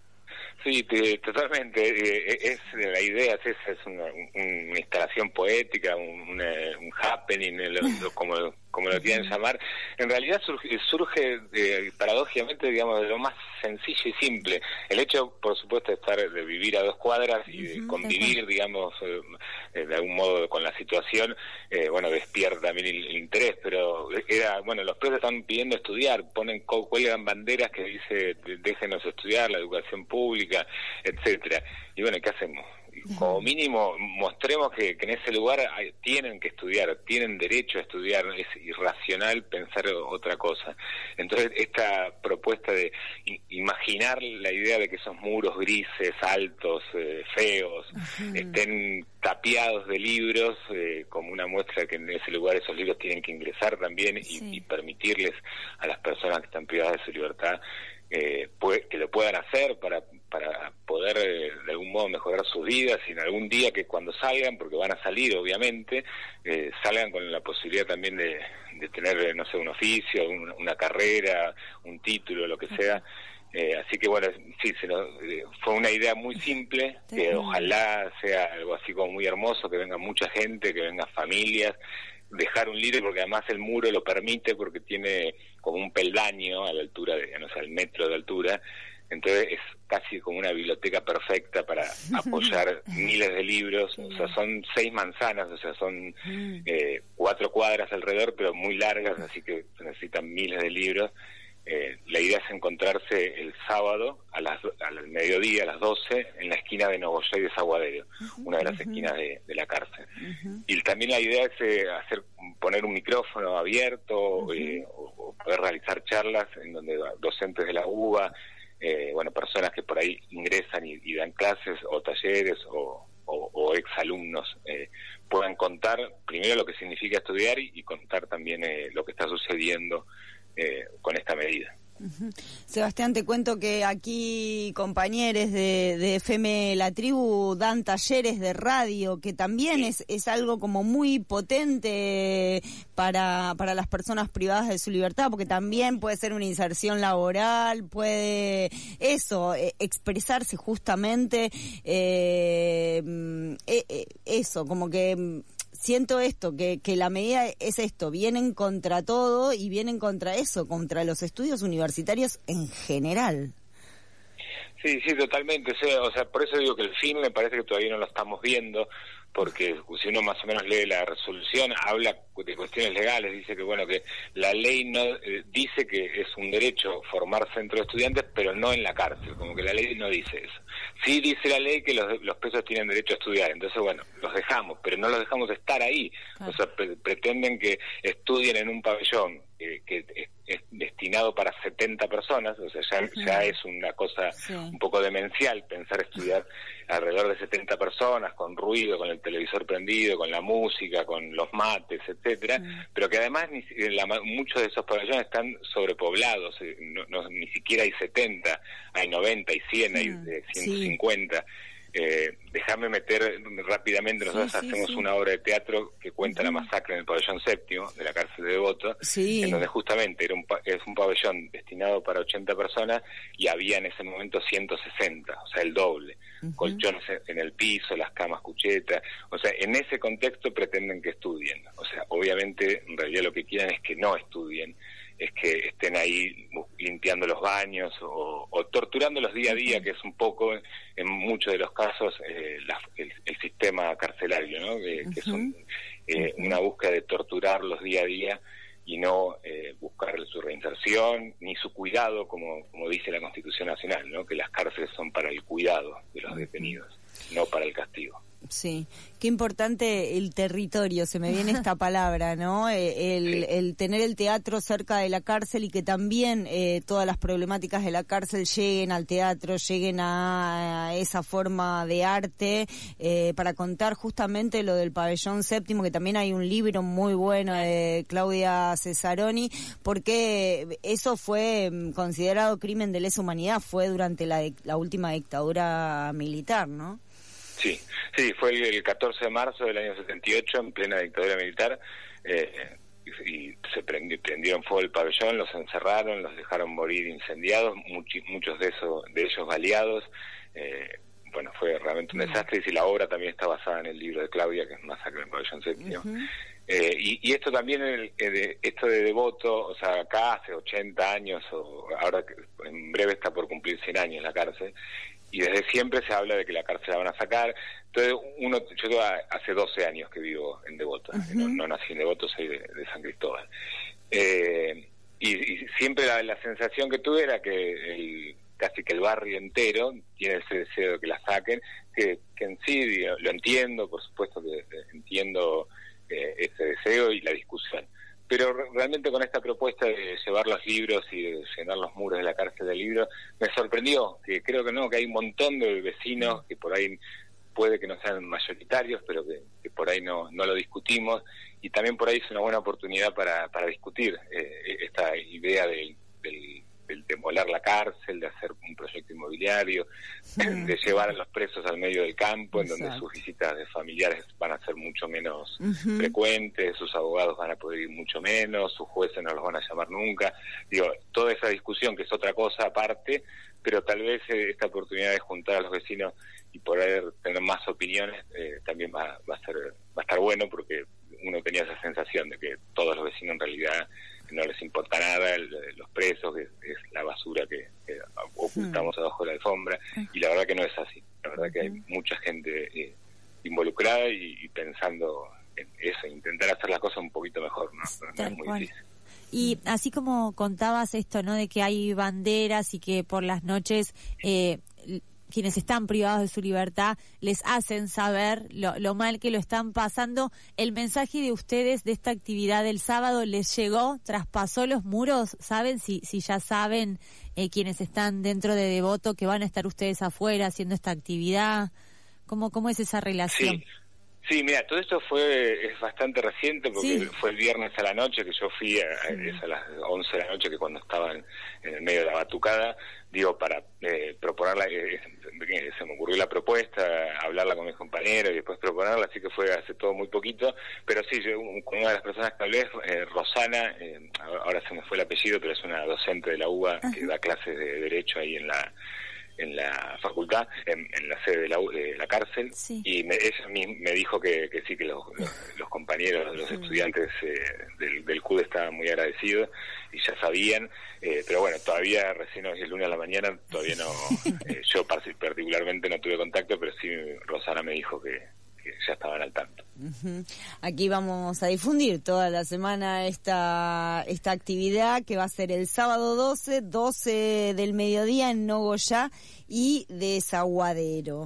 Sí, te- totalmente. Eh, es la idea es esa, es una, un- una instalación poética, un, una- un happening, lo- lo- como como lo quieran llamar. En realidad surge, surge eh, paradójicamente, digamos, de lo más sencillo y simple. El hecho, por supuesto, de estar, de vivir a dos cuadras y de convivir, digamos, eh, de algún modo con la situación, eh, bueno, despierta también el, el interés, pero era, bueno, los presos están pidiendo estudiar, ponen, cuelgan banderas que dice, déjenos estudiar, la educación pública, etcétera. Y bueno, ¿qué hacemos? Como mínimo mostremos que, que en ese lugar hay, tienen que estudiar, tienen derecho a estudiar, es irracional pensar otra cosa. Entonces esta propuesta de i- imaginar la idea de que esos muros grises, altos, eh, feos, uh-huh. estén tapiados de libros, eh, como una muestra que en ese lugar esos libros tienen que ingresar también y, sí. y permitirles a las personas que están privadas de su libertad eh, puede, que lo puedan hacer para para poder eh, de algún modo mejorar sus vidas y en algún día que cuando salgan, porque van a salir obviamente, eh, salgan con la posibilidad también de, de tener, no sé, un oficio, un, una carrera, un título, lo que sea. Eh, así que bueno, sí, se nos, eh, fue una idea muy simple, que ojalá sea algo así como muy hermoso, que venga mucha gente, que vengan familias, dejar un libro, porque además el muro lo permite, porque tiene como un peldaño a la altura de, no sé, al metro de altura. Entonces es casi como una biblioteca perfecta para apoyar miles de libros, o sea, son seis manzanas, o sea, son eh, cuatro cuadras alrededor, pero muy largas, así que se necesitan miles de libros. Eh, la idea es encontrarse el sábado a las al mediodía, a las doce, en la esquina de Nogoyá y de Desaguadero, uh-huh, una de las uh-huh. esquinas de, de la cárcel. Uh-huh. Y también la idea es eh, hacer poner un micrófono abierto, uh-huh. eh, o, o poder realizar charlas en donde docentes de la U B A, Eh, bueno, personas que por ahí ingresan y, y dan clases o talleres o, o, o exalumnos eh, puedan contar primero lo que significa estudiar y, y contar también eh, lo que está sucediendo eh, con esta medida. Uh-huh. Sebastián, te cuento que aquí compañeros de, de F M La Tribu dan talleres de radio, que también es, es algo como muy potente para, para las personas privadas de su libertad, porque también puede ser una inserción laboral, puede eso, eh, expresarse justamente, eh, eh, eso, como que... Siento esto, que, que la medida es esto, vienen contra todo y vienen contra eso, contra los estudios universitarios en general. Sí, sí, totalmente. O sea, o sea, por eso digo que el fin me parece que todavía no lo estamos viendo, porque si uno más o menos lee la resolución, habla de cuestiones legales, dice que bueno que la ley no eh, dice que es un derecho formar centros de estudiantes, pero no en la cárcel, como que la ley no dice eso. Sí dice la ley que los, los presos tienen derecho a estudiar, entonces bueno, los dejamos, pero no los dejamos estar ahí. Claro. O sea, pre pretenden que estudien en un pabellón eh, que es, es destinado para setenta personas, o sea, ya, uh-huh. ya es una cosa sí. un poco demencial pensar estudiar alrededor de setenta personas, con ruido, con el televisor prendido, con la música, con los mates, etcétera, uh-huh. pero que además ni, la, muchos de esos pabellones están sobrepoblados, no, no, ni siquiera hay setenta, hay noventa, hay cien, uh-huh. hay eh, ciento cincuenta. Sí. Eh, déjame meter rápidamente, nosotros sí, sí, hacemos sí. una obra de teatro que cuenta uh-huh. la masacre en el pabellón séptimo de la cárcel de Devoto, sí. en donde justamente era un, es un pabellón destinado para ochenta personas y había en ese momento ciento sesenta, o sea, el doble, uh-huh. colchones en el piso, las camas cuchetas, o sea, en ese contexto pretenden que estudien, o sea, obviamente en realidad lo que quieren es que no estudien, es que estén ahí limpiando los baños o, o torturándolos día a día, que es un poco, en muchos de los casos, eh, la, el, el sistema carcelario, ¿no? Que, uh-huh. que es un, eh, uh-huh. una búsqueda de torturarlos día a día y no eh, buscar su reinserción ni su cuidado, como, como dice la Constitución Nacional, ¿no? Que las cárceles son para el cuidado de los detenidos, no para el castigo. Sí, qué importante el territorio, se me viene esta palabra, ¿no? El, el tener el teatro cerca de la cárcel y que también eh, todas las problemáticas de la cárcel lleguen al teatro, lleguen a, a esa forma de arte, eh, para contar justamente lo del pabellón séptimo, que también hay un libro muy bueno de Claudia Cesaroni, porque eso fue considerado crimen de lesa humanidad, fue durante la, la última dictadura militar, ¿no? Sí, sí, fue el, el catorce de marzo del año setenta y ocho, en plena dictadura militar, eh, y, y se prendi, prendieron fuego el pabellón, los encerraron, los dejaron morir incendiados, much, muchos de, eso, de ellos baleados. Eh, bueno, fue realmente un desastre, y la obra también está basada en el libro de Claudia, que es Masacre en el pabellón séptimo. Uh-huh. Eh, y, y esto también, el, el, esto de Devoto, o sea, acá hace ochenta años, o ahora en breve está por cumplir cien años la cárcel, y desde siempre se habla de que la cárcel la van a sacar. Entonces, uno, yo hace doce años que vivo en Devoto, uh-huh. no, no nací en Devoto, soy de, de San Cristóbal. Eh, y, y siempre la, la sensación que tuve era que el, casi que el barrio entero tiene ese deseo de que la saquen, que, que en sí lo entiendo, por supuesto que entiendo eh, ese deseo y la discusión. Pero realmente con esta propuesta de llevar los libros y de llenar los muros de la cárcel de libros, me sorprendió, que creo que no, que hay un montón de vecinos que por ahí puede que no sean mayoritarios, pero que, que por ahí no, no lo discutimos, y también por ahí es una buena oportunidad para, para discutir eh, esta idea del, del, del demoler la cárcel, de hacer un proyecto inmobiliario, sí. de llevar a los presos al medio del campo, en Exacto. donde sus visitas de familiares van a ser mucho menos uh-huh. frecuentes, sus abogados van a poder ir mucho menos, sus jueces no los van a llamar nunca. Digo, toda esa discusión, que es otra cosa aparte, pero tal vez eh, esta oportunidad de juntar a los vecinos y poder tener más opiniones eh, también va, va a ser va a estar bueno, porque uno tenía esa sensación de que todos los vecinos en realidad no les importa nada, el, los presos, que es, es la basura que, que ocultamos hmm. abajo de la alfombra, y la verdad que no es así. La verdad que hay mucha gente eh, involucrada y, y pensando en eso, intentar hacer las cosas un poquito mejor, ¿no? No, no es muy cual. difícil. Y así como contabas esto, ¿no?, de que hay banderas y que por las noches eh, quienes están privados de su libertad les hacen saber lo, lo mal que lo están pasando, ¿el mensaje de ustedes de esta actividad del sábado les llegó, traspasó los muros? ¿Saben si, si ya saben eh, quienes están dentro de Devoto que van a estar ustedes afuera haciendo esta actividad? ¿Cómo, cómo es esa relación? Sí. Sí, mira, todo esto fue es bastante reciente porque Sí. fue el viernes a la noche que yo fui, a, a- es a las once de la noche que cuando estaba en, en el medio de la batucada, digo, para eh, proponerla, eh, eh, se me ocurrió la propuesta, hablarla con mis compañeros y después proponerla, así que fue hace todo muy poquito, pero sí, yo un- con una de las personas que hablé, eh, Rosana, eh, ahora se me fue el apellido, pero es una docente de la U B A que da clases de Derecho ahí en la en la facultad, en, en la sede de la, U- de la cárcel, Sí. y me, ella me, me dijo que, que sí, que los, los, los compañeros, los estudiantes eh, del, del C U D estaban muy agradecidos y ya sabían, eh, pero bueno, todavía recién hoy el lunes a la mañana, todavía no, eh, yo par- particularmente no tuve contacto, pero sí Rosana me dijo que, que ya estaban al tanto. Ujú. Aquí vamos a difundir toda la semana esta esta actividad que va a ser el sábado doce, doce del mediodía en Nogoyá y Desaguadero.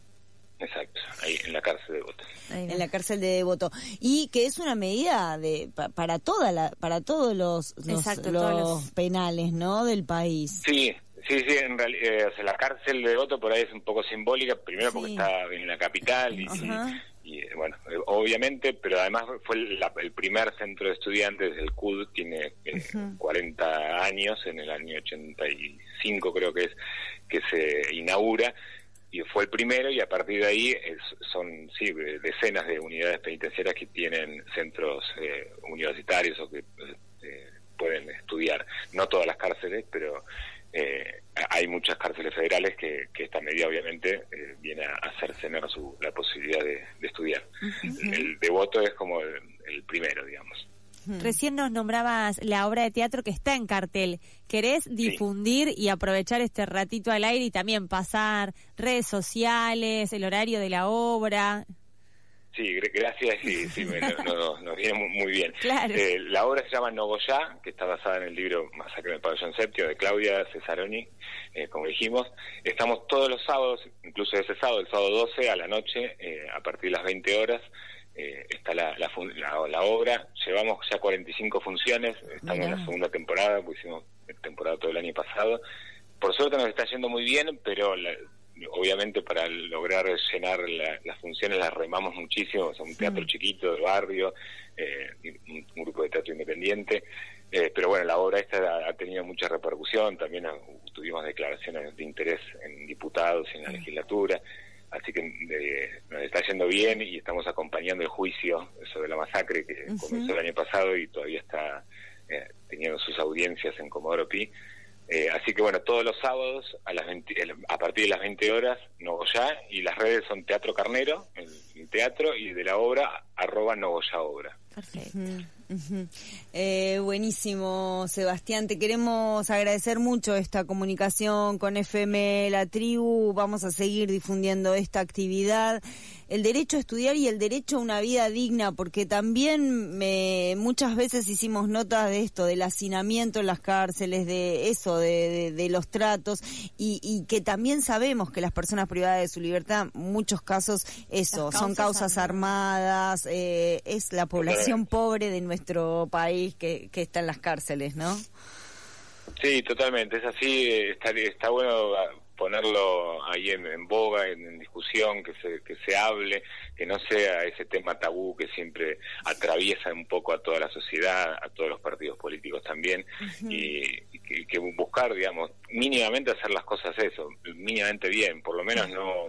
Exacto, ahí en la cárcel de Devoto. En la cárcel de Devoto. Y que es una medida de pa- para toda la para todos los, los, Exacto, los todos los- penales, ¿no? Del país. Sí, sí, sí, en realidad, o sea, la cárcel de Devoto por ahí es un poco simbólica, primero porque Sí. está en la capital y, Ajá. y, y, bueno, eh, obviamente, pero además fue la- el primer centro de estudiantes del C U D, tiene eh, Ujú. cuarenta años, en el año ochenta y cinco creo que es, que se inaugura, y fue el primero, y a partir de ahí es- son sí decenas de unidades penitenciarias que tienen centros eh, universitarios o que eh, pueden estudiar, no todas las cárceles, pero eh, hay muchas cárceles federales que, que esta medida obviamente eh, viene a, a cercenar su, la posibilidad de, de estudiar. Ujú. El Devoto es como el, el primero, digamos. Recién nos nombrabas la obra de teatro que está en cartel. ¿Querés difundir y aprovechar este ratito al aire y también pasar redes sociales, el horario de la obra? Sí, gr- gracias, y sí, me- no- no- nos viene mu- muy bien. Claro. Eh, la obra se llama Nogoyá, que está basada en el libro Masacre en el Pabellón Séptimo de Claudia Cesaroni, eh, como dijimos. Estamos todos los sábados, incluso ese sábado, el sábado doce a la noche, eh, a partir de las veinte horas, eh, está la, la, fun- la, la obra. Llevamos ya cuarenta y cinco funciones, estamos en la segunda temporada, pues hicimos temporada todo el año pasado. Por suerte nos está yendo muy bien, pero la, obviamente para lograr llenar la, las funciones las remamos muchísimo, o sea, un teatro chiquito de barrio, eh, un, un grupo de teatro independiente, eh, pero bueno, la obra esta ha, ha tenido mucha repercusión, también ha, tuvimos declaraciones de interés en diputados y en la legislatura, así que eh, nos está yendo bien y estamos acompañando el juicio sobre la masacre que Ujú. comenzó el año pasado y todavía está eh, teniendo sus audiencias en Comodoro Pi. Eh, así que bueno, todos los sábados a las veinte, a partir de las veinte horas, Nogoyá, y las redes son Teatro Carnero, el, el teatro, y de la obra, arroba Nogoyá Obra. Ujú, ujú. Eh, buenísimo, Sebastián. Te queremos agradecer mucho esta comunicación con F M La Tribu. Vamos a seguir difundiendo esta actividad. El derecho a estudiar y el derecho a una vida digna, porque también me, muchas veces hicimos notas de esto, del hacinamiento en las cárceles, de eso, de, de, de los tratos, y, y que también sabemos que las personas privadas de su libertad, en muchos casos, eso, Las son causas causas armadas, eh, es la población pobre de nuestro país que, que está en las cárceles, ¿no? Sí, totalmente, es así, eh, está, está bueno ah, ponerlo ahí en, en boga, en, en discusión, que se, que se hable, que no sea ese tema tabú que siempre atraviesa un poco a toda la sociedad, a todos los partidos políticos también, Ujú. y, y que, que buscar, digamos, mínimamente hacer las cosas eso, mínimamente bien, por lo menos no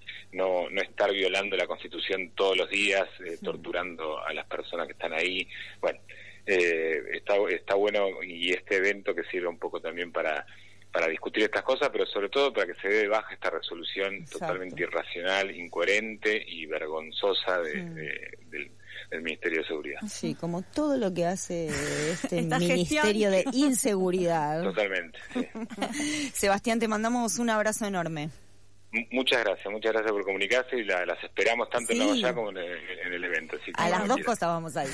no no estar violando la Constitución todos los días, eh, torturando a las personas que están ahí, bueno, eh, está está bueno, y este evento que sirve un poco también para para discutir estas cosas, pero sobre todo para que se dé de baja esta resolución Exacto. totalmente irracional, incoherente y vergonzosa de, Mm. de- del, del Ministerio de Seguridad. Sí, como todo lo que hace este Esta Ministerio de gestión. Inseguridad. Inseguridad. Totalmente. Sí. Sebastián, te mandamos un abrazo enorme. M- Muchas gracias, muchas gracias por comunicarse y la- las esperamos tanto Sí. en Nogoyá como en el, en el evento. Así que A las cuando dos quieran. cosas vamos a ir.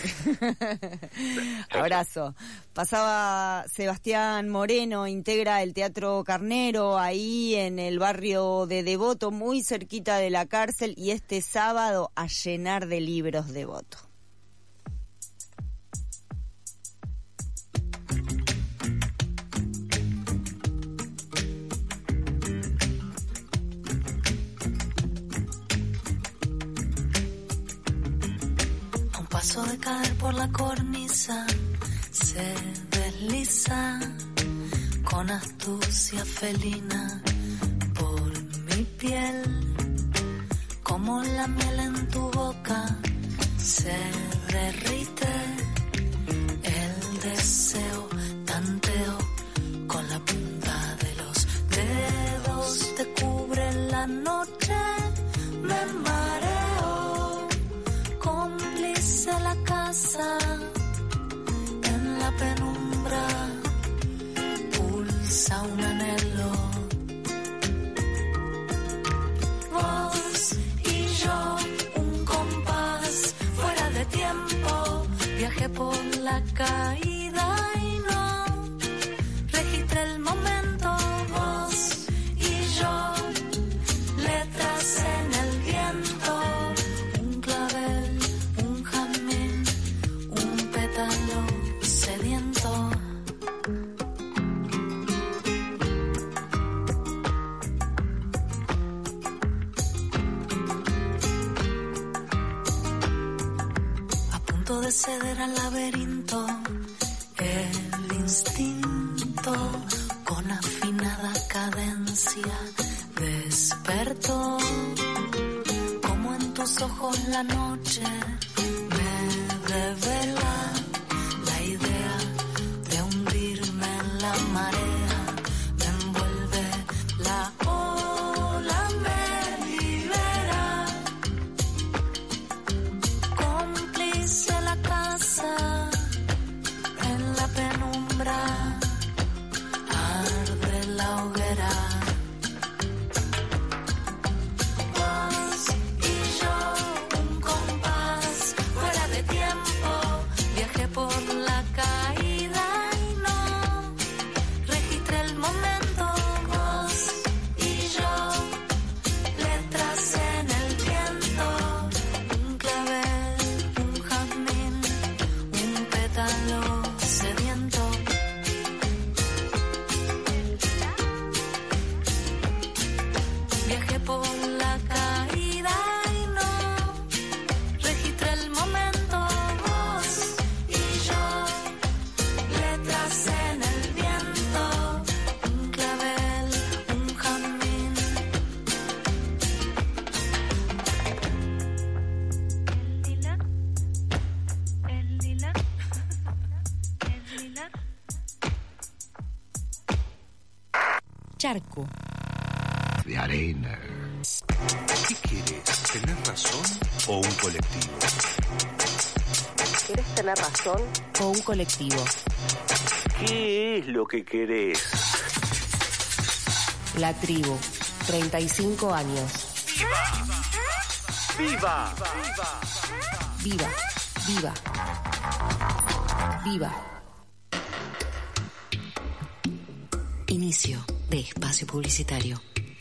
Abrazo. Pasaba Sebastián Moreno, integra el Teatro Carnero ahí en el barrio de Devoto, muy cerquita de la cárcel, y este sábado a llenar de libros Devoto. paso de caer por la cornisa se desliza con astucia felina por mi piel, como la miel en tu boca se derrite, el deseo tanteo con la punta de los dedos, te cubre la noche, me mareo, cómplice la casa, en la penumbra pulsa un anhelo, vos y yo, un compás fuera de tiempo, viajé por la caída y no registré el momento, vos y yo, letras en el viento, un clavel, un jazmín, un pétalo sediento. A punto de ceder al laberinto, el instinto con afinada cadencia despertó, como en tus ojos la noche me revela la idea de hundirme en la marea, me envuelve la ola, me libera, cómplice la casa, en la penumbra arde la hoguera. Vos y yo, un compás fuera de tiempo, viajé por la caída y no registré el momento. Vos y yo, letras en el viento, un clavel, un jazmín, un pétalo sediento. Viajé por la caída y no registré el momento. Vos y yo, letras en el viento, un clavel, un jazmín. El lila, el lila, el lila. Charco. De arena. ¿Qué quieres? ¿Tener razón o un colectivo? ¿Querés tener razón o un colectivo? ¿Qué es lo que querés? La tribu, treinta y cinco años. ¡Viva! Viva, viva, viva. Inicio de espacio publicitario.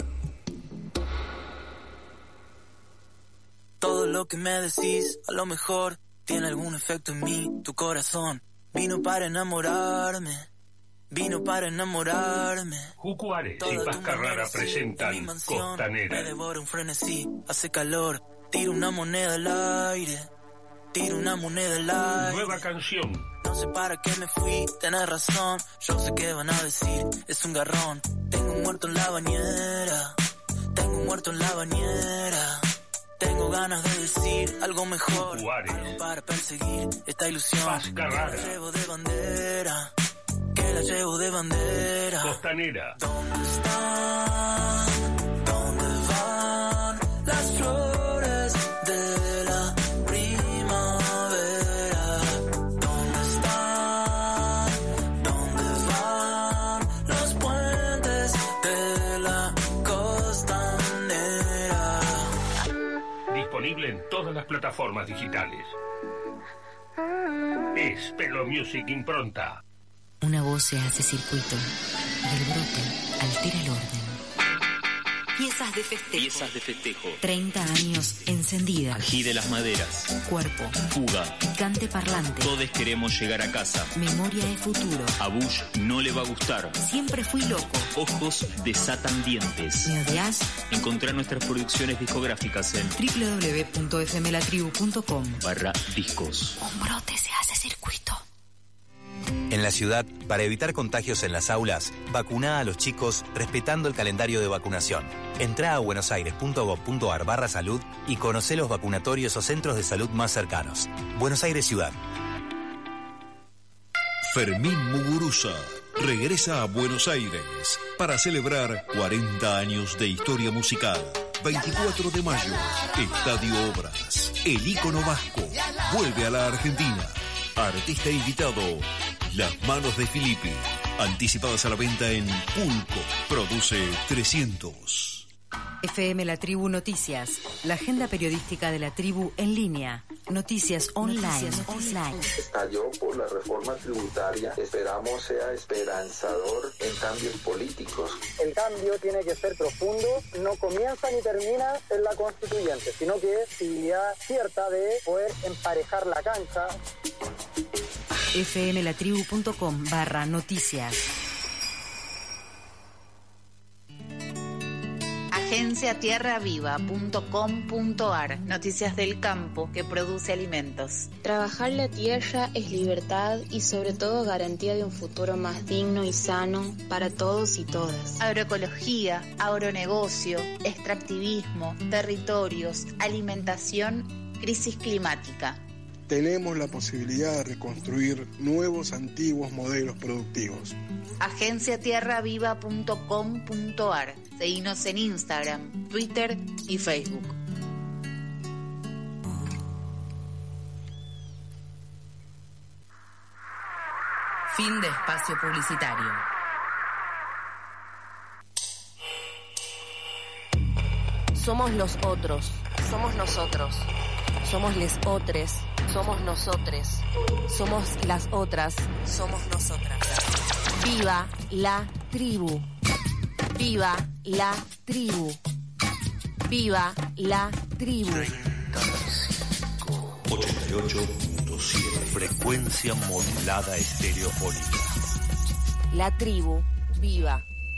Todo lo que me decís, a lo mejor tiene algún efecto en mí. Tu corazón vino para enamorarme, vino para enamorarme. Jucuares y Paz Carrara presentan Costanera. Me devora un frenesí, hace calor, tiro una moneda al aire, tiro una moneda al aire. Nueva canción. No sé para qué me fui, tenés razón, yo sé qué van a decir, es un garrón. Tengo un muerto en la bañera, tengo un muerto en la bañera. Tengo ganas de decir algo mejor, algo para perseguir esta ilusión. Paz Carrara. Que la llevo de bandera, que la llevo de bandera. Costanera. ¿Dónde están? ¿Dónde van las flores de la primavera? ¿Dónde están? ¿Dónde van los puentes de la costanera? Disponible en todas las plataformas digitales. Es Pelo Music Impronta. Una voz se hace circuito y el brote altera el orden. Piezas de festejo. Piezas de festejo. treinta años encendida. Ají de las maderas. Cuerpo. Fuga. Cante parlante. Todos queremos llegar a casa. Memoria de futuro. A Bush no le va a gustar. Siempre fui loco. Ojos desatan dientes. ¿Me odias? Encontrá nuestras producciones discográficas en doble u doble u doble u punto f m la tribu punto com barra discos. Un brote se hace circuito. En la ciudad, para evitar contagios en las aulas, vacuná a los chicos respetando el calendario de vacunación. Entrá a buenosaires.gov.ar barra salud y conocé los vacunatorios o centros de salud más cercanos. Buenos Aires Ciudad. Fermín Muguruza regresa a Buenos Aires para celebrar cuarenta años de historia musical. veinticuatro de mayo, Estadio Obras. El ícono vasco vuelve a la Argentina. Artista invitado, Las Manos de Filippi. Anticipadas a la venta en Pulco. Produce trescientos. F M La Tribu Noticias. La agenda periodística de la tribu en línea. Noticias online. Noticias online. Estalló por la reforma tributaria. Esperamos sea esperanzador en cambios políticos. El cambio tiene que ser profundo. No comienza ni termina en la constituyente, sino que es posibilidad cierta de poder emparejar la cancha. f m la tribu punto com barra noticias. agencia tierra viva punto com punto a r. Noticias del campo que produce alimentos. Trabajar la tierra es libertad y sobre todo garantía de un futuro más digno y sano para todos y todas. Agroecología, agronegocio, extractivismo, territorios, alimentación, crisis climática. Tenemos la posibilidad de reconstruir nuevos antiguos modelos productivos. agencia tierra viva punto com punto a r. Seguinos en Instagram, Twitter y Facebook. Fin de espacio publicitario. Somos los otros, somos nosotros, somos les otres, somos nosotres, somos las otras, somos nosotras. Viva la tribu. Viva la tribu. Viva la tribu. ochenta y ocho punto siete. Frecuencia modulada estereofónica. La tribu. Viva.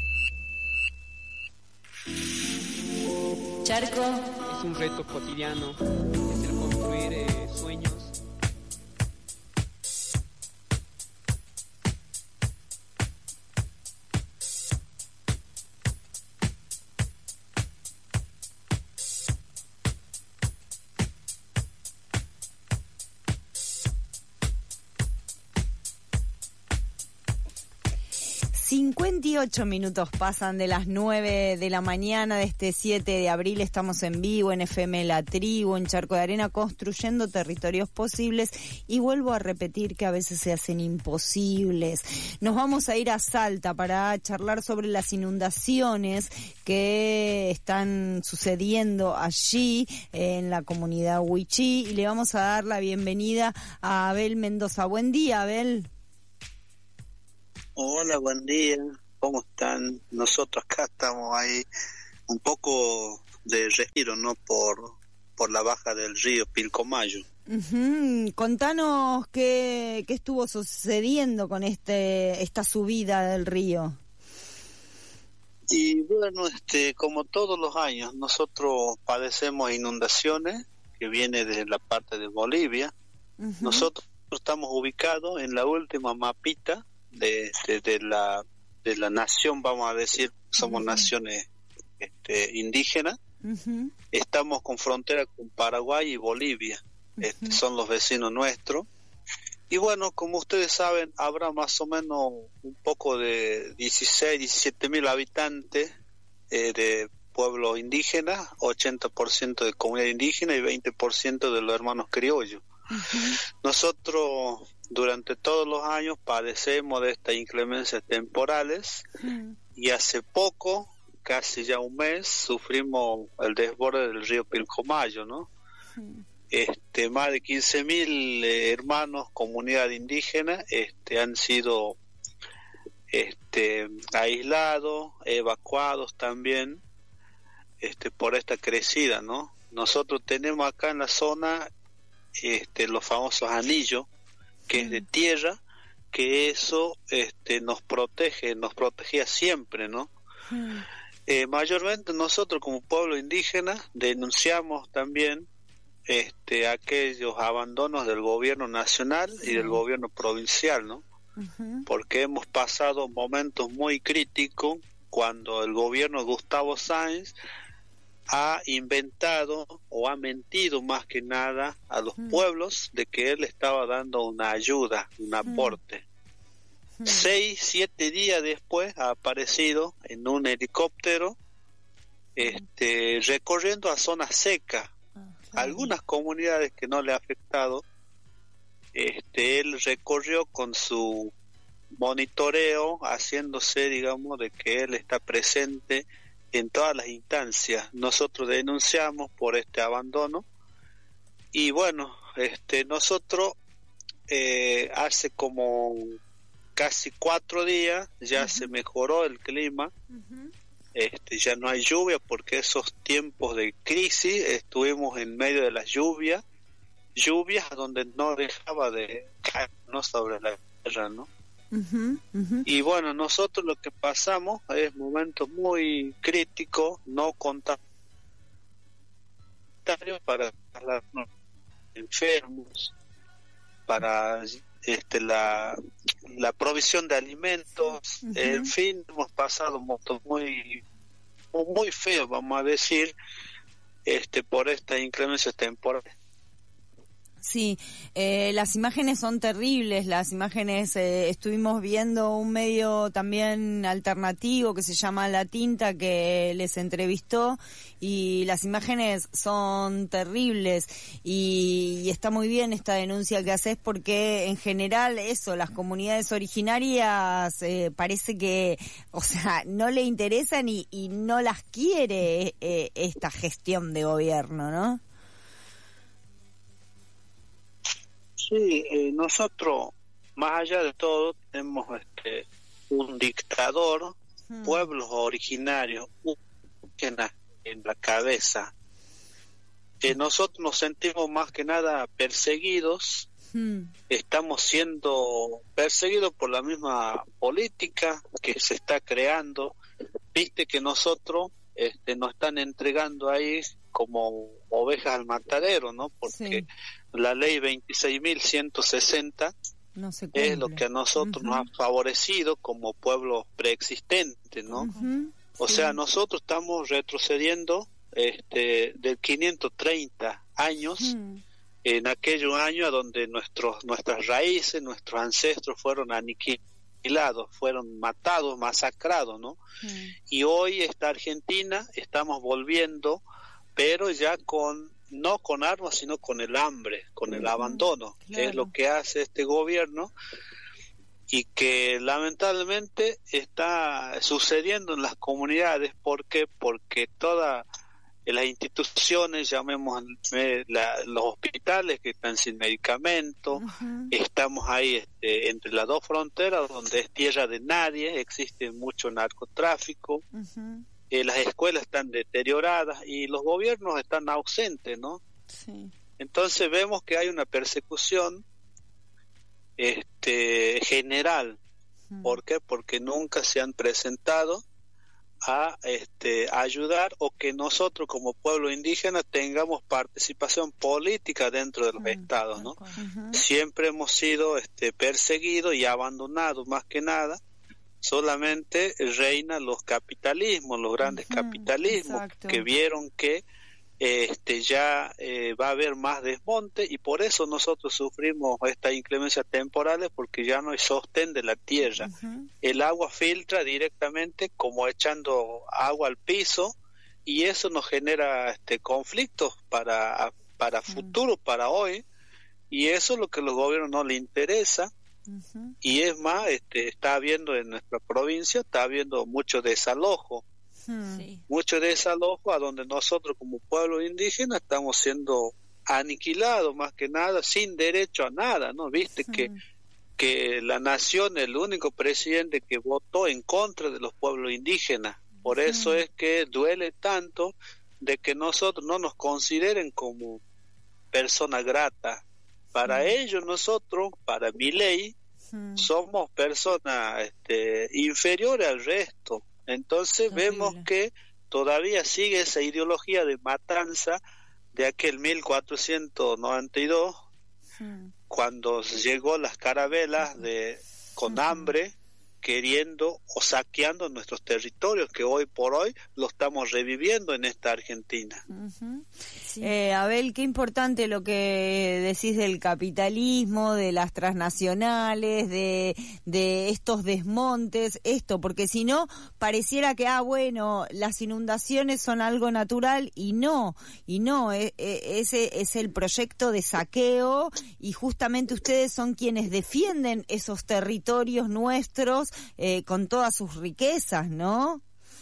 Charco. Es un reto cotidiano. Es el construir eh, sueños. cincuenta y ocho minutos pasan de las nueve de la mañana de este siete de abril. Estamos en vivo en F M La Tribu, en Charco de Arena, construyendo territorios posibles. Y vuelvo a repetir que a veces se hacen imposibles. Nos vamos a ir a Salta para charlar sobre las inundaciones que están sucediendo allí en la comunidad Huichí. Y le vamos a dar la bienvenida a Abel Mendoza. Buen día, Abel. Hola, buen día. ¿Cómo están? Nosotros acá estamos ahí un poco de respiro, ¿no? Por por la baja del río Pilcomayo. Uh-huh. Contanos qué, qué estuvo sucediendo con este esta subida del río. Y bueno, este, como todos los años, nosotros padecemos inundaciones que vienen de la parte de Bolivia. Uh-huh. Nosotros estamos ubicados en la última mapita De, de, de la de la nación, vamos a decir, somos uh-huh. naciones este, indígenas. Uh-huh. Estamos con frontera con Paraguay y Bolivia. Uh-huh. Este, son los vecinos nuestros. Y bueno, como ustedes saben, habrá más o menos un poco de dieciséis, diecisiete mil habitantes eh, de pueblos indígenas, ochenta por ciento de comunidad indígena y veinte por ciento de los hermanos criollos. Uh-huh. Nosotros durante todos los años padecemos de estas inclemencias temporales uh-huh. y hace poco, casi ya un mes, sufrimos el desborde del río Pilcomayo, ¿no? Uh-huh. Este, más de quince mil eh, hermanos, comunidad indígena, este, han sido este, aislados, evacuados también. este, por esta crecida, ¿no? Nosotros tenemos acá en la zona este, los famosos anillos, que mm. es de tierra, que eso este, nos protege, nos protegía siempre, ¿no? Mm. Eh, mayormente nosotros como pueblo indígena denunciamos también este, aquellos abandonos del gobierno nacional sí. y del gobierno provincial, ¿no? Uh-huh. Porque hemos pasado momentos muy críticos cuando el gobierno de Gustavo Sáenz ha inventado o ha mentido más que nada a los uh-huh. pueblos de que él estaba dando una ayuda, un aporte. Uh-huh. Seis, siete días después ha aparecido en un helicóptero este, recorriendo a zonas secas, uh-huh. algunas comunidades que no le ha afectado. Este, él recorrió con su monitoreo, haciéndose, digamos, de que él está presente en todas las instancias. Nosotros denunciamos por este abandono y bueno, este, nosotros eh, hace como casi cuatro días ya uh-huh. se mejoró el clima, uh-huh. este, ya no hay lluvia porque esos tiempos de crisis estuvimos en medio de las lluvias, lluvias donde no dejaba de caer, ¿no?, sobre la tierra, ¿no? Uh-huh, uh-huh. Y bueno, nosotros lo que pasamos es momentos muy críticos, no contagios para los enfermos, para este la la provisión de alimentos, uh-huh. en fin, hemos pasado momentos muy muy feos, vamos a decir, este por esta inclemencia temporal. Sí, eh, las imágenes son terribles, las imágenes, eh, estuvimos viendo un medio también alternativo que se llama La Tinta que les entrevistó y las imágenes son terribles y, y está muy bien esta denuncia que haces porque en general eso, las comunidades originarias eh, parece que, o sea, no le interesan y, y no las quiere eh, esta gestión de gobierno, ¿no? Sí, eh, nosotros, más allá de todo, tenemos este, un dictador, hmm. pueblos originarios, en la cabeza. Eh, nosotros nos sentimos más que nada perseguidos, hmm. estamos siendo perseguidos por la misma política que se está creando. Viste que nosotros este, nos están entregando ahí como ovejas al matadero, ¿no? Porque sí. la ley veintiséis mil ciento sesenta no es lo que a nosotros uh-huh. nos ha favorecido como pueblo preexistente, ¿no? Uh-huh. O sí. sea, nosotros estamos retrocediendo este, de quinientos treinta años uh-huh. en aquellos años donde nuestros nuestras raíces, nuestros ancestros fueron aniquilados, fueron matados, masacrados, ¿no? Uh-huh. Y hoy esta Argentina estamos volviendo, pero ya con no con armas, sino con el hambre, con el abandono, claro. que es lo que hace este gobierno y que lamentablemente está sucediendo en las comunidades. ¿Por qué? Porque todas las instituciones, llamemos la, los hospitales que están sin medicamentos, uh-huh. estamos ahí este, entre las dos fronteras, donde es tierra de nadie, existe mucho narcotráfico, uh-huh. Eh, las escuelas están deterioradas y los gobiernos están ausentes, ¿no? Sí. Entonces vemos que hay una persecución este, general. Mm. ¿Por qué? Porque nunca se han presentado a este, ayudar o que nosotros como pueblo indígena tengamos participación política dentro de los mm. estados, ¿no? Uh-huh. Siempre hemos sido este, perseguidos y abandonados más que nada. Solamente reina los capitalismos, los grandes uh-huh, capitalismos, exacto. que vieron que eh, este ya eh, va a haber más desmonte y por eso nosotros sufrimos estas inclemencias temporales porque ya no hay sostén de la tierra. Uh-huh. El agua filtra directamente como echando agua al piso y eso nos genera este conflictos para, para uh-huh. futuro, para hoy, y eso es lo que a los gobiernos no les interesa. Uh-huh. Y es más, este, está habiendo en nuestra provincia, está habiendo mucho desalojo, uh-huh. sí. mucho desalojo a donde nosotros como pueblo indígena estamos siendo aniquilados más que nada, sin derecho a nada, ¿no? Viste uh-huh. que, que la nación, el único presidente que votó en contra de los pueblos indígenas, Por eso es que duele tanto de que nosotros no nos consideren como persona grata. Para mm. ellos nosotros, para Milei, mm. somos personas este, inferiores al resto. Entonces Terrible. Vemos que todavía sigue esa ideología de matanza de aquel mil cuatrocientos noventa y dos, mm. cuando llegó las carabelas de con mm. hambre, queriendo o saqueando nuestros territorios, que hoy por hoy lo estamos reviviendo en esta Argentina. Uh-huh. Sí. Eh, Abel, qué importante lo que decís del capitalismo, de las transnacionales, de, de estos desmontes, esto, porque si no, pareciera que, ah, bueno, las inundaciones son algo natural, y no, y no, eh, eh, ese es el proyecto de saqueo, y justamente ustedes son quienes defienden esos territorios nuestros, Eh, con todas sus riquezas, ¿no?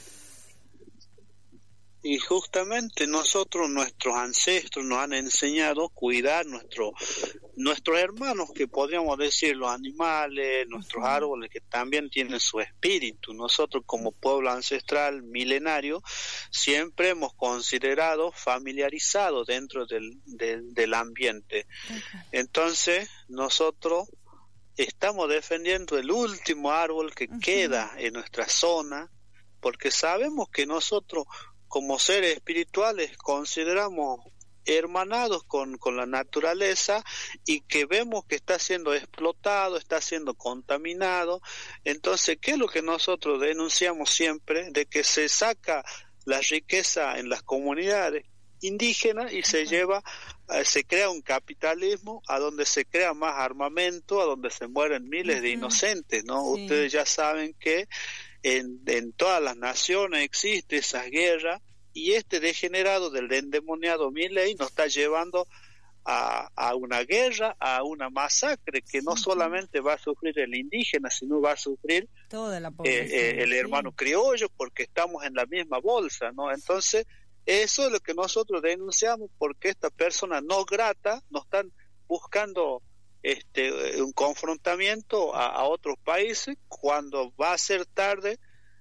Y justamente nosotros, nuestros ancestros nos han enseñado a cuidar nuestro, nuestros hermanos, que podríamos decir los animales, nuestros uh-huh. árboles, que también tienen su espíritu. Nosotros como pueblo ancestral milenario siempre hemos considerado familiarizado dentro del, del, del ambiente. Okay. Entonces nosotros estamos defendiendo el último árbol que uh-huh. queda en nuestra zona, porque sabemos que nosotros como seres espirituales consideramos hermanados con, con la naturaleza, y que vemos que está siendo explotado, está siendo contaminado. Entonces, ¿qué es lo que nosotros denunciamos siempre? De que se saca la riqueza en las comunidades indígenas y se lleva, eh, se crea un capitalismo a donde se crea más armamento, a donde se mueren miles uh-huh. de inocentes, ¿no? Sí. Ustedes ya saben que en, en todas las naciones existe esas guerras, y este degenerado del endemoniado Milei nos está llevando a, a una guerra, a una masacre que no sí, solamente va a sufrir el indígena, sino va a sufrir toda la población, eh, eh, el hermano sí. criollo, porque estamos en la misma bolsa, ¿no? Entonces, eso es lo que nosotros denunciamos, porque estas personas no gratas nos están buscando este un confrontamiento a, a otros países, cuando va a ser tarde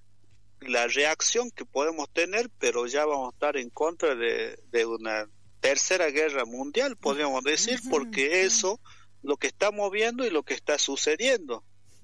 la reacción que podemos tener, pero ya vamos a estar en contra de, de una tercera guerra mundial, podríamos decir, porque eso lo que estamos viendo y lo que está sucediendo.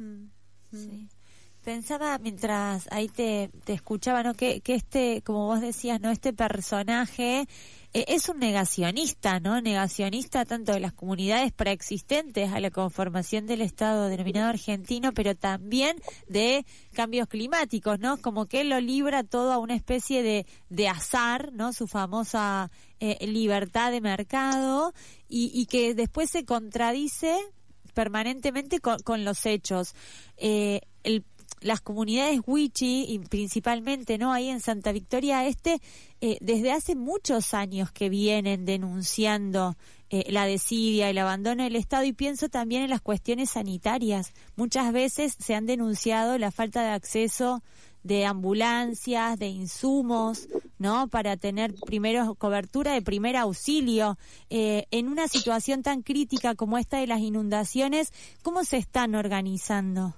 Sí. Pensaba mientras ahí te, te escuchaba, ¿no? Que, que este, como vos decías, ¿no? Este personaje eh, es un negacionista, ¿no? Negacionista tanto de las comunidades preexistentes a la conformación del Estado denominado argentino, pero también de cambios climáticos, ¿no? Como que él lo libra todo a una especie de, de azar, ¿no? Su famosa eh, libertad de mercado, y, y que después se contradice permanentemente con, con los hechos. Eh, el Las comunidades wichí, y principalmente no ahí en Santa Victoria Este, eh, desde hace muchos años que vienen denunciando eh, la desidia, el abandono del Estado, y pienso también en las cuestiones sanitarias. Muchas veces se han denunciado la falta de acceso de ambulancias, de insumos, ¿no? Para tener primero cobertura de primer auxilio. Eh, en una situación tan crítica como esta de las inundaciones, ¿cómo se están organizando?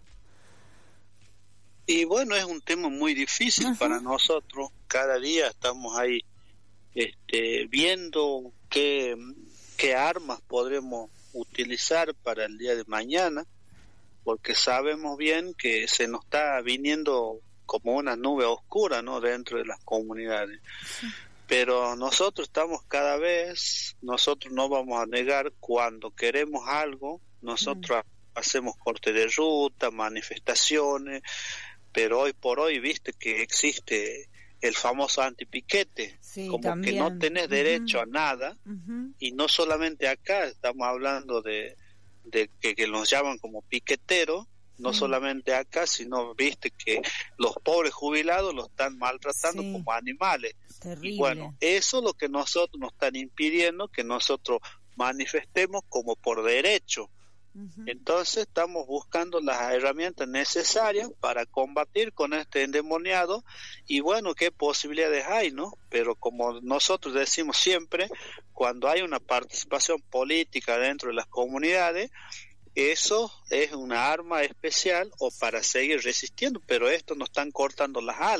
Y bueno, es un tema muy difícil uh-huh. para nosotros. Cada día estamos ahí este, viendo qué, qué armas podremos utilizar para el día de mañana, porque sabemos bien que se nos está viniendo como una nube oscura, ¿no? Dentro de las comunidades. Sí. Pero nosotros estamos cada vez, nosotros no vamos a negar cuando queremos algo, nosotros uh-huh. hacemos corte de ruta, manifestaciones, pero hoy por hoy viste que existe el famoso antipiquete, sí, como también. Que no tenés derecho uh-huh. a nada, uh-huh. y no solamente acá, estamos hablando de, de que, que nos llaman como piqueteros, no uh-huh. solamente acá, sino viste que los pobres jubilados los están maltratando sí. como animales. Terrible. Y bueno, eso es lo que nosotros nos están impidiendo que nosotros manifestemos como por derecho. Uh-huh. Entonces estamos buscando las herramientas necesarias para combatir con este endemoniado, y bueno, qué posibilidades hay, ¿no? Pero como nosotros decimos siempre, cuando hay una participación política dentro de las comunidades, eso es una arma especial o para seguir resistiendo, pero esto nos están cortando las alas.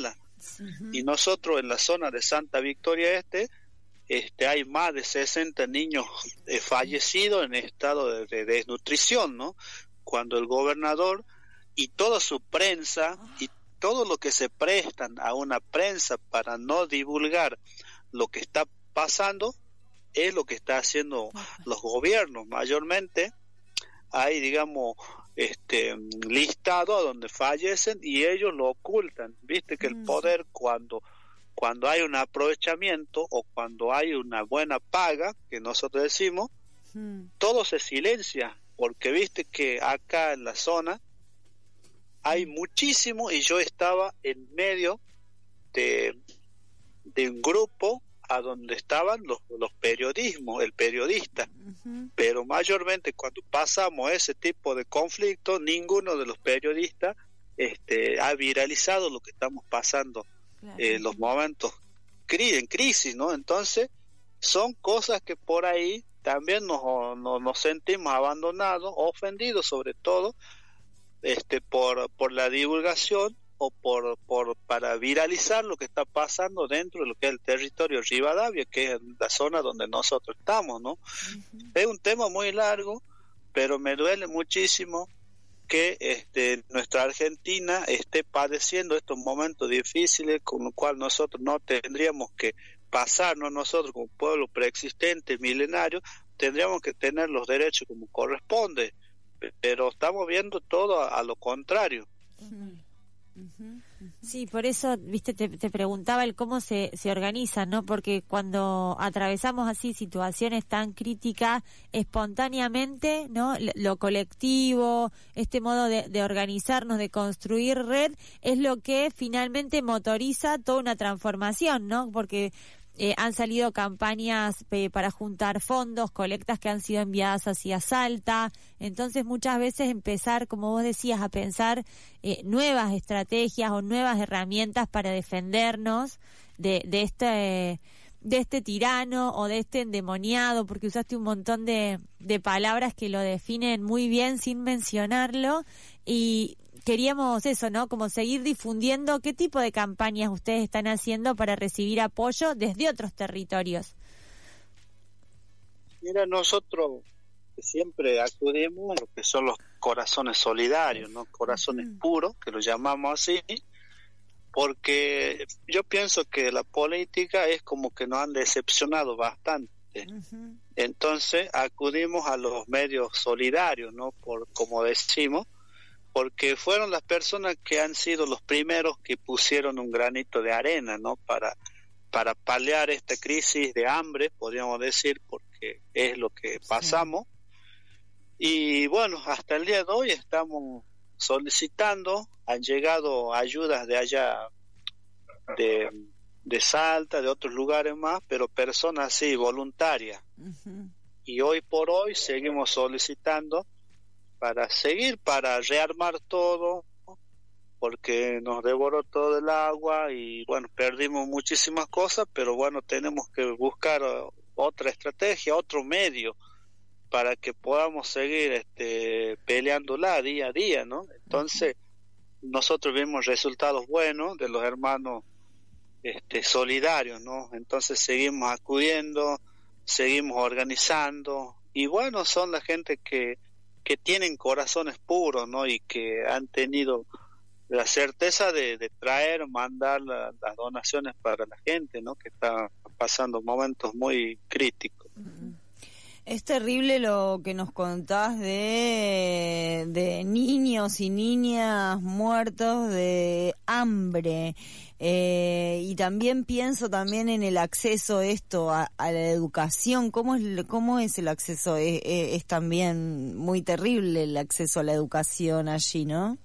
Y nosotros en la zona de Santa Victoria Este, este hay más de sesenta niños eh, fallecidos en estado de, de desnutrición, ¿no? Cuando el gobernador y toda su prensa y todo lo que se prestan a una prensa para no divulgar lo que está pasando es lo que está haciendo los gobiernos. Mayormente hay, digamos, este listado a donde fallecen y ellos lo ocultan. Viste que el poder, cuando cuando hay un aprovechamiento o cuando hay una buena paga, que nosotros decimos, todo se silencia, porque viste que acá en la zona hay muchísimo, y yo estaba en medio de, de un grupo a donde estaban los, los periodismos, el periodista, uh-huh. pero mayormente cuando pasamos ese tipo de conflicto, ninguno de los periodistas este, ha viralizado lo que estamos pasando en eh, los momentos cri- en crisis, ¿no? Entonces, son cosas que por ahí también nos, nos, nos sentimos abandonados, ofendidos sobre todo, este por por la divulgación o por por para viralizar lo que está pasando dentro de lo que es el territorio Rivadavia, que es la zona donde nosotros estamos, ¿no? Uh-huh. Es un tema muy largo, pero me duele muchísimo que este nuestra Argentina esté padeciendo estos momentos difíciles con los cuales nosotros no tendríamos que pasarnos, nosotros como pueblo preexistente, milenario, tendríamos que tener los derechos como corresponde, pero estamos viendo todo a, a lo contrario. Sí, por eso, viste, te, te preguntaba el cómo se, se organizan, ¿no? Porque cuando atravesamos así situaciones tan críticas, espontáneamente, ¿no? Lo colectivo, este modo de, de organizarnos, de construir red, es lo que finalmente motoriza toda una transformación, ¿no? Porque Eh, han salido campañas eh, para juntar fondos, colectas que han sido enviadas hacia Salta. Entonces muchas veces empezar, como vos decías, a pensar eh, nuevas estrategias o nuevas herramientas para defendernos de, de este de este tirano o de este endemoniado, porque usaste un montón de, de palabras que lo definen muy bien sin mencionarlo. Y queríamos eso, ¿no? Como seguir difundiendo qué tipo de campañas ustedes están haciendo para recibir apoyo desde otros territorios. Mira, nosotros siempre acudimos a lo que son los corazones solidarios, ¿no? Corazones mm. puros, que lo llamamos así, porque yo pienso que la política es como que nos han decepcionado bastante. Uh-huh. Entonces acudimos a los medios solidarios, ¿no? Por como decimos, porque fueron las personas que han sido los primeros que pusieron un granito de arena, ¿no? Para para paliar esta crisis de hambre, podríamos decir, porque es lo que pasamos. Sí. Y bueno, hasta el día de hoy estamos solicitando, han llegado ayudas de allá, de, de Salta, de otros lugares más, pero personas así, voluntarias. Uh-huh. Y hoy por hoy seguimos solicitando para seguir, para rearmar todo, porque nos devoró todo el agua y bueno, perdimos muchísimas cosas, pero bueno, tenemos que buscar otra estrategia, otro medio para que podamos seguir este, peleándola día a día, ¿no? Entonces, nosotros vimos resultados buenos de los hermanos este, solidarios, ¿no? Entonces seguimos acudiendo, seguimos organizando y bueno, son la gente que que tienen corazones puros, ¿no? Y que han tenido la certeza de, de traer, mandar la, las donaciones para la gente, ¿no? Que está pasando momentos muy críticos. Es terrible lo que nos contás de, de niños y niñas muertos de hambre. Eh, y también pienso también en el acceso esto a, a la educación. ¿Cómo es, cómo es el acceso? Es, es, es también muy terrible el acceso a la educación allí, ¿no?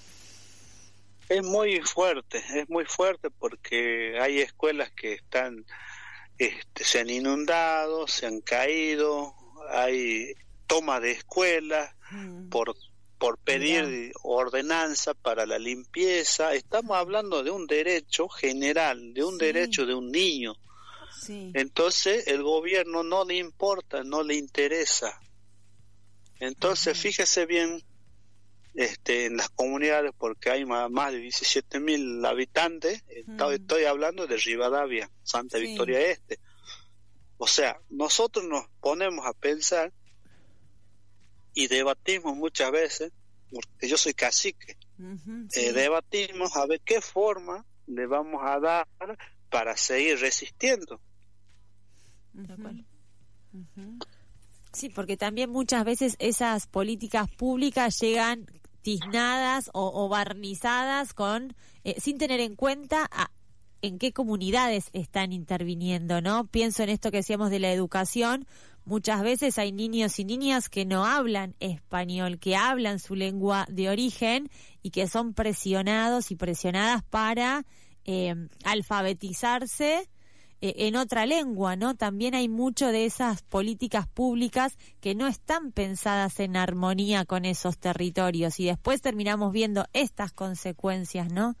Es muy fuerte, es muy fuerte porque hay escuelas que están, este, se han inundado, se han caído, hay toma de escuelas mm. por por pedir Mira. ordenanza para la limpieza. Estamos hablando de un derecho general, de un sí. derecho de un niño. Sí. Entonces el gobierno no le importa, no le interesa. Entonces uh-huh. fíjese bien este, en las comunidades, porque hay más, más de diecisiete mil habitantes. Mm. Estoy, estoy hablando de Rivadavia, Santa sí. Victoria Este. O sea, nosotros nos ponemos a pensar y debatimos muchas veces, porque yo soy cacique, uh-huh, sí. eh, debatimos a ver qué forma le vamos a dar para seguir resistiendo. Uh-huh. Uh-huh. Sí, porque también muchas veces esas políticas públicas llegan tiznadas o, o barnizadas con eh, sin tener en cuenta a, en qué comunidades están interviniendo, ¿no? Pienso en esto que decíamos de la educación. Muchas veces hay niños y niñas que no hablan español, que hablan su lengua de origen y que son presionados y presionadas para eh, alfabetizarse eh, en otra lengua, ¿no? También hay mucho de esas políticas públicas que no están pensadas en armonía con esos territorios y después terminamos viendo estas consecuencias, ¿no?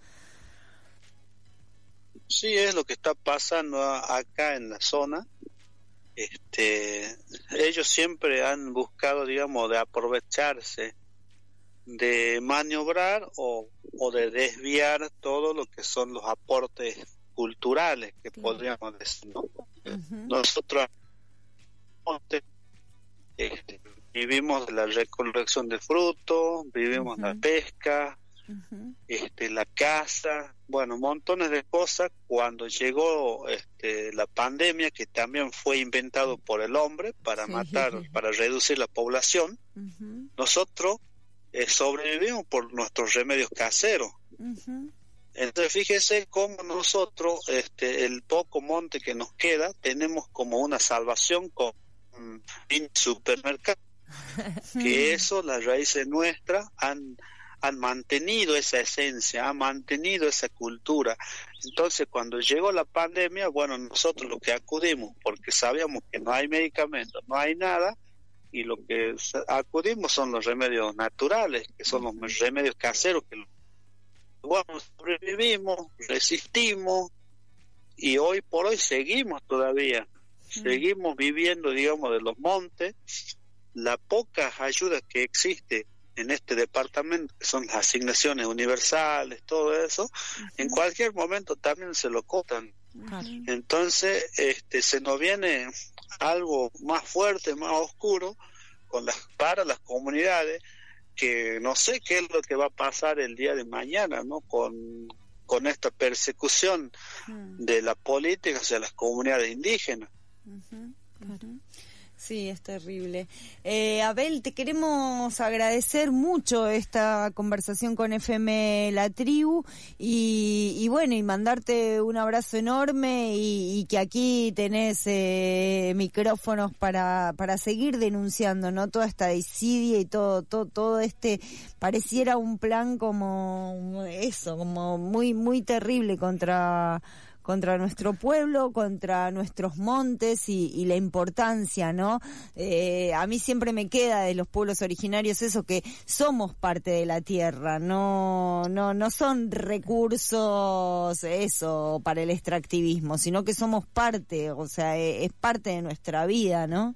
Sí, es lo que está pasando acá en la zona. Este, ellos siempre han buscado, digamos, de aprovecharse, de maniobrar o, o de desviar todo lo que son los aportes culturales, que sí. podríamos decir, ¿no? Uh-huh. Nosotros este, vivimos de la recolección de frutos, vivimos uh-huh. la pesca, uh-huh. este, la caza, bueno, montones de cosas. Cuando llegó este, la pandemia, que también fue inventado por el hombre para sí. matar, para reducir la población, uh-huh. nosotros eh, sobrevivimos por nuestros remedios caseros. Uh-huh. Entonces fíjese cómo nosotros, este, el poco monte que nos queda, tenemos como una salvación con un supermercado, que eso, las raíces nuestras han han mantenido esa esencia, han mantenido esa cultura. Entonces, cuando llegó la pandemia, bueno, nosotros lo que acudimos, porque sabíamos que no hay medicamentos, no hay nada, y lo que acudimos son los remedios naturales, que son los remedios caseros, que bueno, sobrevivimos, resistimos, y hoy por hoy seguimos todavía, mm. seguimos viviendo, digamos, de los montes. La poca ayuda que existe en este departamento, que son las asignaciones universales, todo eso, uh-huh. en cualquier momento también se lo cortan. Uh-huh. Entonces, este, se nos viene algo más fuerte, más oscuro, con las, para las comunidades, que no sé qué es lo que va a pasar el día de mañana, ¿no? Con, con esta persecución uh-huh. de la política hacia las comunidades indígenas. Uh-huh. Uh-huh. Sí, es terrible. Eh, Abel, te queremos agradecer mucho esta conversación con F M La Tribu y, y bueno, y mandarte un abrazo enorme y, y que aquí tenés eh, micrófonos para para seguir denunciando, ¿no? Toda esta desidia y todo todo todo este pareciera un plan como eso, como muy muy terrible contra contra nuestro pueblo, contra nuestros montes y, y la importancia, ¿no? Eh, a mí siempre me queda de los pueblos originarios eso, que somos parte de la tierra, no no no son recursos eso para el extractivismo, sino que somos parte, o sea, es, es parte de nuestra vida, ¿no?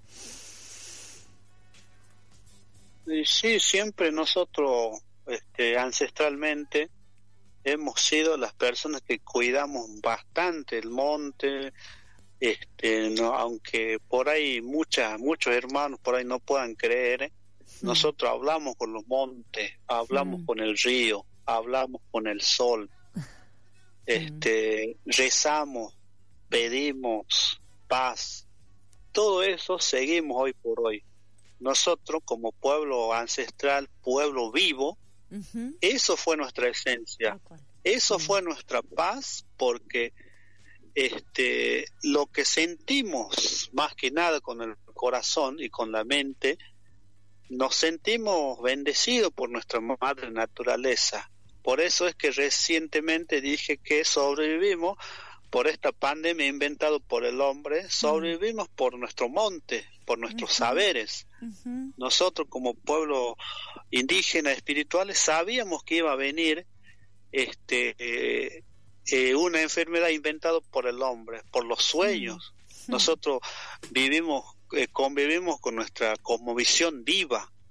Sí, siempre nosotros este, ancestralmente hemos sido las personas que cuidamos bastante el monte, este, no, aunque por ahí muchas, muchos hermanos por ahí no puedan creer, mm. nosotros hablamos con los montes, hablamos mm. con el río, hablamos con el sol, este, mm. rezamos, pedimos paz, todo eso seguimos hoy por hoy. Nosotros como pueblo ancestral, pueblo vivo, Uh-huh. eso fue nuestra esencia, eso uh-huh. fue nuestra paz, porque este lo que sentimos más que nada con el corazón y con la mente, nos sentimos bendecidos por nuestra madre naturaleza. Por eso es que recientemente dije que sobrevivimos por esta pandemia inventada por el hombre, sobrevivimos uh-huh. por nuestro monte, por nuestros uh-huh. saberes. Uh-huh. Nosotros como pueblo indígena espirituales sabíamos que iba a venir este eh, eh, una enfermedad inventada por el hombre, por los sueños. Uh-huh. Nosotros vivimos, eh, convivimos con nuestra cosmovisión viva.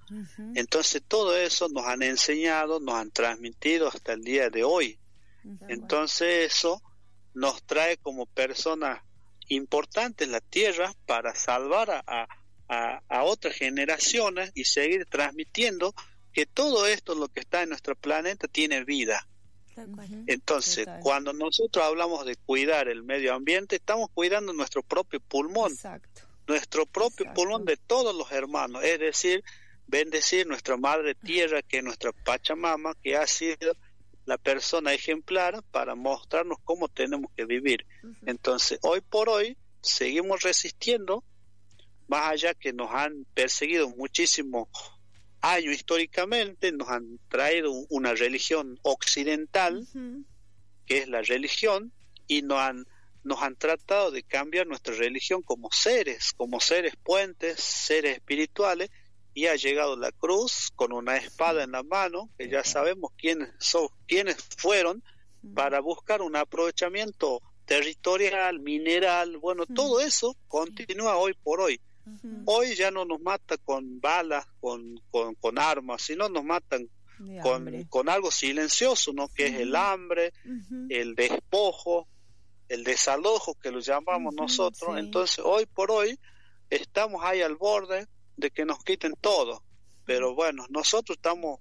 Uh-huh. Entonces todo eso nos han enseñado, nos han transmitido hasta el día de hoy. Uh-huh. Entonces eso nos trae como personas importantes en la tierra para salvar a, a, a otras generaciones y seguir transmitiendo que todo esto, lo que está en nuestro planeta, tiene vida. Uh-huh. Entonces, Total. Cuando nosotros hablamos de cuidar el medio ambiente, estamos cuidando nuestro propio pulmón. Exacto. Nuestro propio Exacto. pulmón de todos los hermanos, es decir, bendecir nuestra madre tierra, que es nuestra Pachamama, que ha sido la persona ejemplar para mostrarnos cómo tenemos que vivir. Uh-huh. Entonces, hoy por hoy, seguimos resistiendo, más allá que nos han perseguido muchísimos años históricamente, nos han traído una religión occidental, uh-huh. que es la religión, y nos han, nos han tratado de cambiar nuestra religión como seres, como seres puentes, seres espirituales, y ha llegado la cruz con una espada en la mano, que ya sabemos quiénes son, quiénes fueron, para buscar un aprovechamiento territorial, mineral, bueno, uh-huh. todo eso continúa hoy por hoy. Uh-huh. Hoy ya no nos mata con balas, con, con, con armas, sino nos matan con, con algo silencioso, ¿no? Que uh-huh. es el hambre, uh-huh. el despojo, el desalojo, que lo llamamos uh-huh, nosotros. Sí. Entonces, hoy por hoy, estamos ahí al borde de que nos quiten todo, pero bueno, nosotros estamos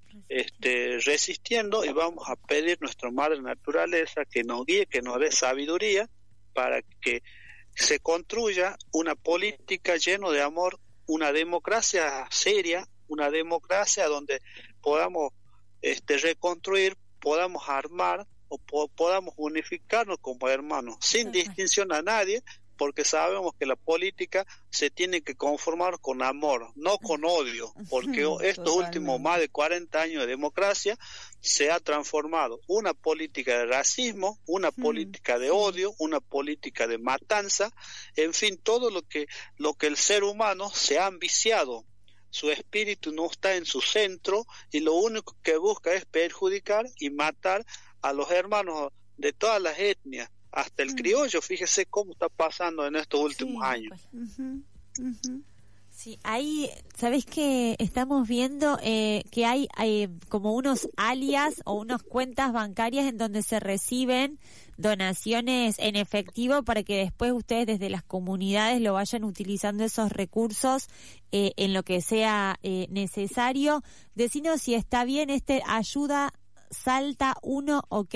este, resistiendo y vamos a pedir a nuestra madre naturaleza que nos guíe, que nos dé sabiduría para que se construya una política llena de amor, una democracia seria, una democracia donde podamos este, reconstruir, podamos armar o po- podamos unificarnos como hermanos, sin distinción a nadie, porque sabemos que la política se tiene que conformar con amor, no con odio, porque estos Totalmente. últimos más de cuarenta años de democracia se ha transformado una política de racismo, una mm, política de odio, una política de matanza, en fin, todo lo que, lo que el ser humano se ha ambiciado. Su espíritu no está en su centro y lo único que busca es perjudicar y matar a los hermanos de todas las etnias. Hasta el criollo, fíjese cómo está pasando en estos últimos sí, años. Uh-huh, uh-huh. Sí, ahí, ¿sabés qué? Estamos viendo eh, que hay, hay como unos alias o unas cuentas bancarias en donde se reciben donaciones en efectivo para que después ustedes desde las comunidades lo vayan utilizando esos recursos eh, en lo que sea eh, necesario. Decinos si está bien este ayuda Salta uno, ¿ok?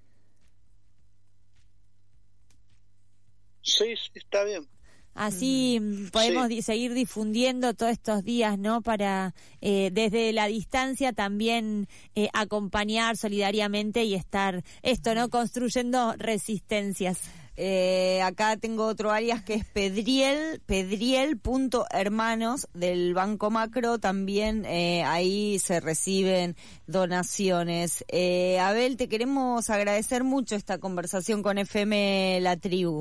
Sí, sí, está bien. Así mm. podemos sí. di- seguir difundiendo todos estos días, ¿no? Para eh, desde la distancia también eh, acompañar solidariamente y estar, esto, ¿no? Construyendo resistencias. Eh, acá tengo otro alias que es Pedriel, pedriel.hermanos del Banco Macro, también eh, ahí se reciben donaciones. Eh, Abel, te queremos agradecer mucho esta conversación con F M La Tribu.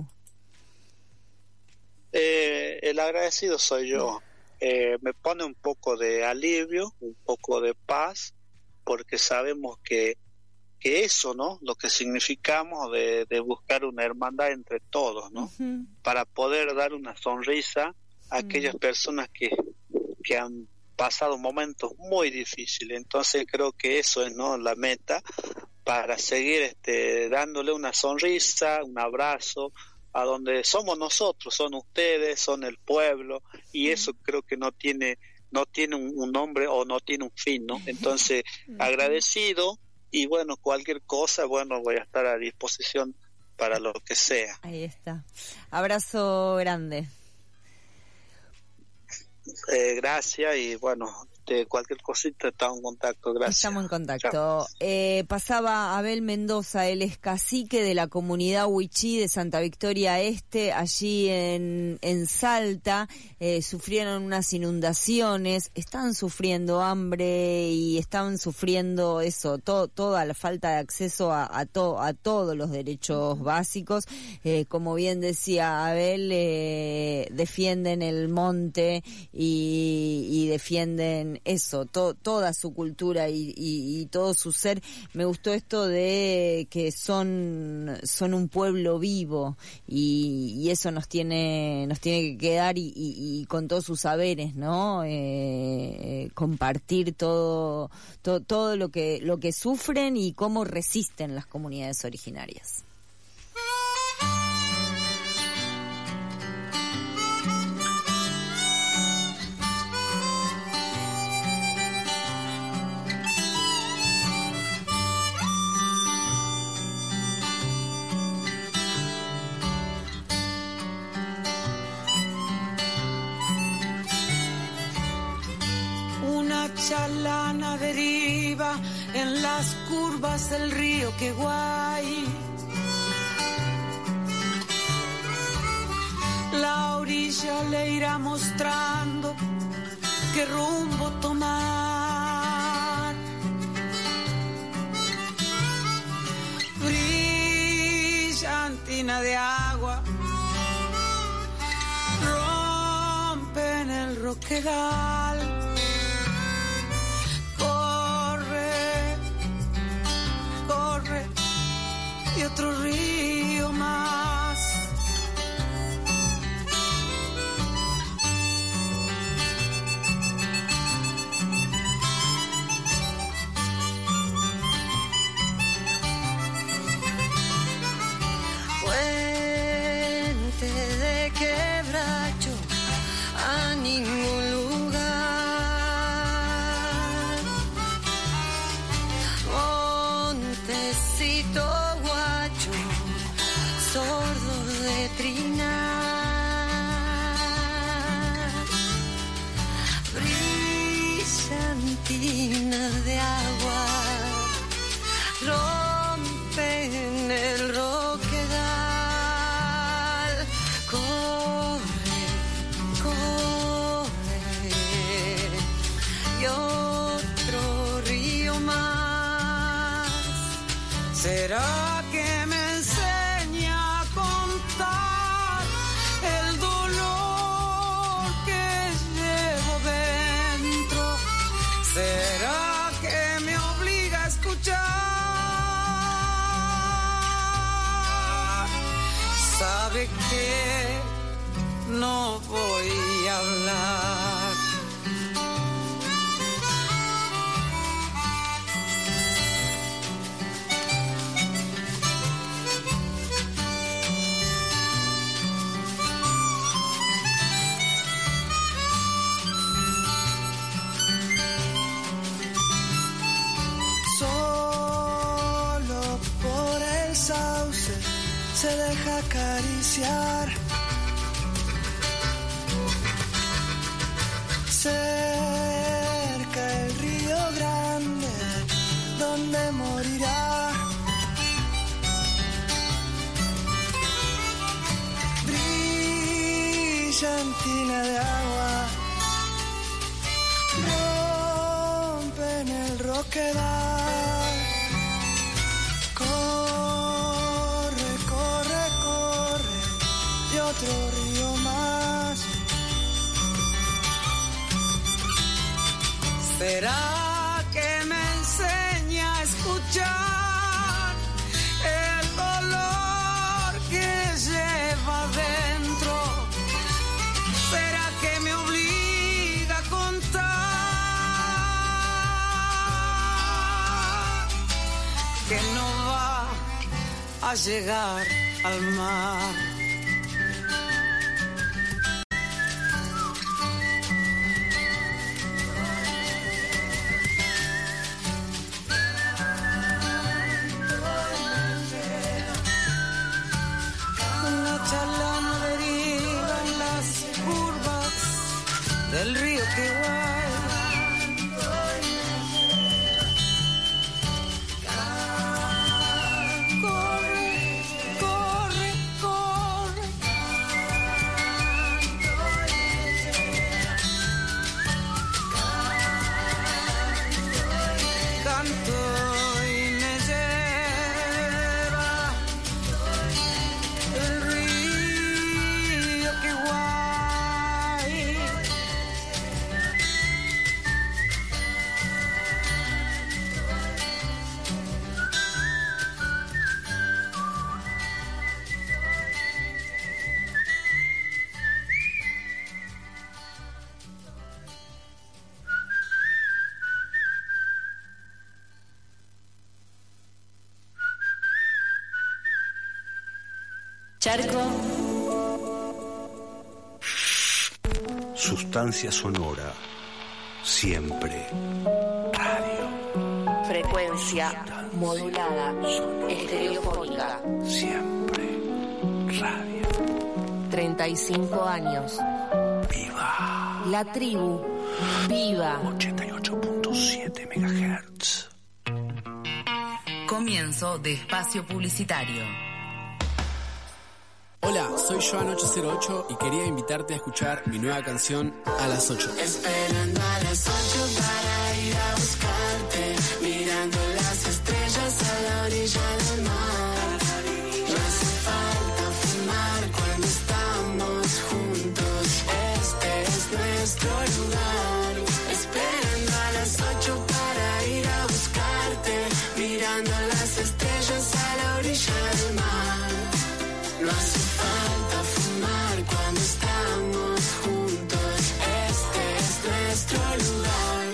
Eh, el agradecido soy yo. Eh, me pone un poco de alivio, un poco de paz, porque sabemos que, que eso, ¿no? Lo que significamos de, de buscar una hermandad entre todos, ¿no? Uh-huh. Para poder dar una sonrisa a aquellas uh-huh. personas que, que han pasado momentos muy difíciles. Entonces creo que eso es, ¿no? La meta para seguir este, dándole una sonrisa, un abrazo, a donde somos nosotros, son ustedes, son el pueblo, y eso creo que no tiene no tiene un, un nombre o no tiene un fin, ¿no? Entonces, agradecido, y bueno, cualquier cosa, bueno, voy a estar a disposición para lo que sea. Ahí está. Abrazo grande. Eh, gracias, y bueno, de cualquier cosita estamos en contacto, gracias. Estamos en contacto. Eh, pasaba Abel Mendoza, él es cacique de la comunidad Huichí de Santa Victoria Este, allí en, en Salta. Eh, sufrieron unas inundaciones, están sufriendo hambre y están sufriendo eso, to, toda la falta de acceso a, a, to, a todos los derechos básicos. Eh, como bien decía Abel, eh, defienden el monte y, y defienden tienen eso, to, toda su cultura y, y, y todo su ser. Me gustó esto de que son, son un pueblo vivo y, y eso nos tiene, nos tiene que quedar y, y, y con todos sus saberes, ¿no? Eh, compartir todo, todo, todo lo que, lo que sufren y cómo resisten las comunidades originarias. Chalana deriva en las curvas del río Queguay. La orilla le irá mostrando qué rumbo tomar. Brillantina de agua rompe en el roquedal. Y otro río más. Puente de quebracho a ningún lugar. Montecito sordo de trinar, brillantina de agua rompe en el roquedal. Corre, corre y otro río más. ¿Será que me ¿será que me obliga a escuchar? Sabe que no voy a hablar. Se deja acariciar, cerca el río grande donde morirá. Brillantina de agua rompe en el roquedal. Otro río más. ¿Será que me enseña a escuchar el dolor que lleva dentro? ¿Será que me obliga a contar que no va a llegar al mar? Del río Queguay. Corre, corre, corre. Canto y me lleva el río Queguay. Charco. Sustancia sonora. Siempre. Radio. Frecuencia modulada. Estereofónica. Siempre. Radio. treinta y cinco años. Viva. La tribu. Viva. ochenta y ocho punto siete megahertz. Comienzo de espacio publicitario. Hola, soy Joan ocho cero ocho y quería invitarte a escuchar mi nueva canción A las ocho. Esperando a las ocho para ir a buscarte, mirando las estrellas a la orilla del mar. No hace falta fumar cuando estamos juntos, este es nuestro lugar. Esperando a las ocho para ir a buscarte, mirando las estrellas a la orilla del mar. No hace falta fumar cuando estamos juntos, este es nuestro lugar.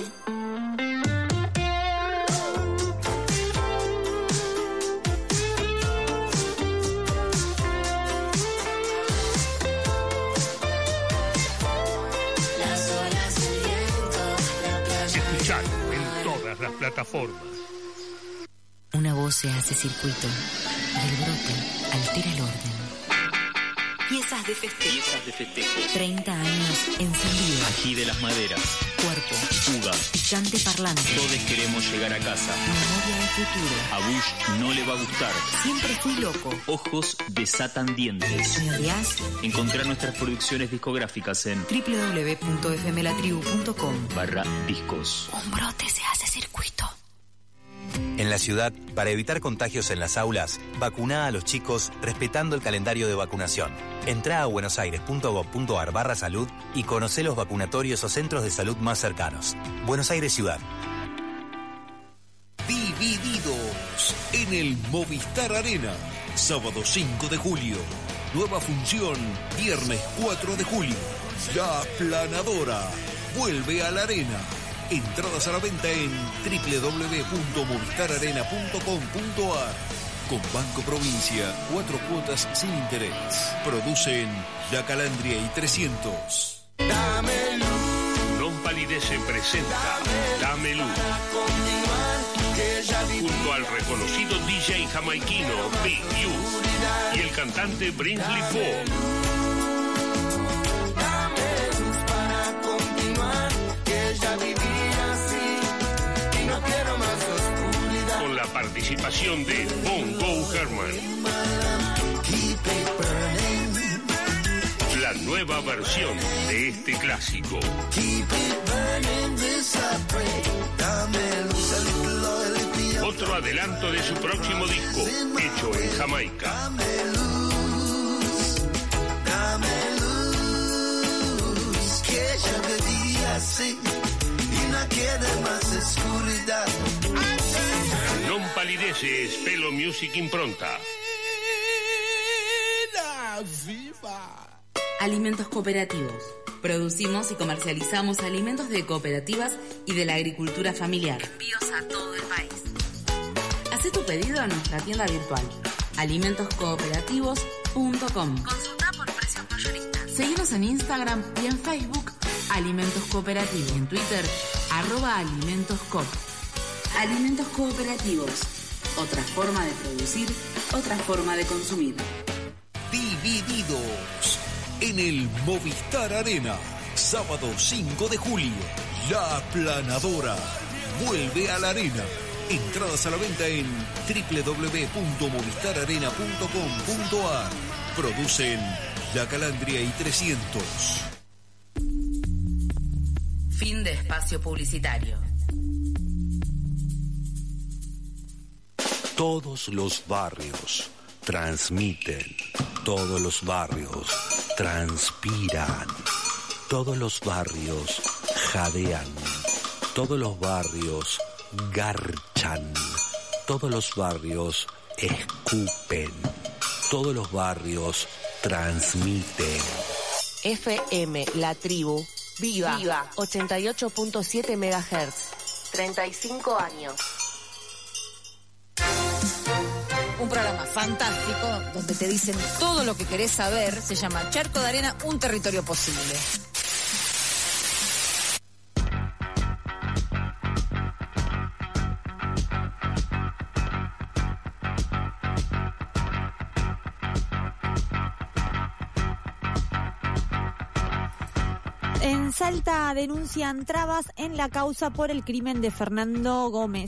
Las olas, el viento, la playa. Escuchar en todas las plataformas. Una voz se hace circuito y el brote altera el orden. Piezas de festejo. Piezas de festejo. treinta años encendido. Ají de las maderas. Cuerpo. Fuga. Llante parlante. Todos queremos llegar a casa. Memoria de futuro. A Bush no le va a gustar. Siempre fui loco. Ojos desatan dientes. ¿Me odias? Encontrar nuestras producciones discográficas en w w w punto f m la tribu punto com barra discos. Un brote se hace circuito. En la ciudad, para evitar contagios en las aulas, vacuná a los chicos respetando el calendario de vacunación. Entrá a buenosaires punto gov punto ar barra salud y conocé los vacunatorios o centros de salud más cercanos. Buenos Aires Ciudad. Divididos en el Movistar Arena. Sábado cinco de julio. Nueva función, viernes cuatro de julio. La Aplanadora vuelve a la arena. Entradas a la venta en w w w punto movistar arena punto com punto ar. Con Banco Provincia, cuatro cuotas sin interés. Producen La Calandria y trescientos. Dame luz. Non Palidece presenta Dame luz. Junto al reconocido D J jamaiquino Big U y el cantante Brinsley Ford. Con la participación de Bongo Herman. La nueva versión de este clásico. Otro adelanto de su próximo disco, hecho en Jamaica. Non Palidece es Pelo Music Impronta. Alimentos cooperativos. Producimos y comercializamos alimentos de cooperativas y de la agricultura familiar. Envíos a todo el país. Haz tu pedido a nuestra tienda virtual alimentos cooperativos punto com. Consulta por precios mayoristas. Seguimos en Instagram y en Facebook Alimentos Cooperativos. Y en Twitter arroba Alimentos Coop. Alimentos Cooperativos. Otra forma de producir, otra forma de consumir. Divididos en el Movistar Arena. Sábado cinco de julio. La Aplanadora vuelve a la arena. Entradas a la venta en w w w punto movistar arena punto com punto ar. Producen La Calandria y trescientos. Fin de espacio publicitario. Todos los barrios transmiten, todos los barrios transpiran, todos los barrios jadean, todos los barrios garchan, todos los barrios escupen, todos los barrios transmiten. F M La Tribu. Viva. Viva. ochenta y ocho punto siete megahertz. treinta y cinco años. Un programa fantástico donde te dicen todo lo que querés saber. Se llama Charco de Arena, un territorio posible. En Salta denuncian trabas en la causa por el crimen de Fernando Gómez.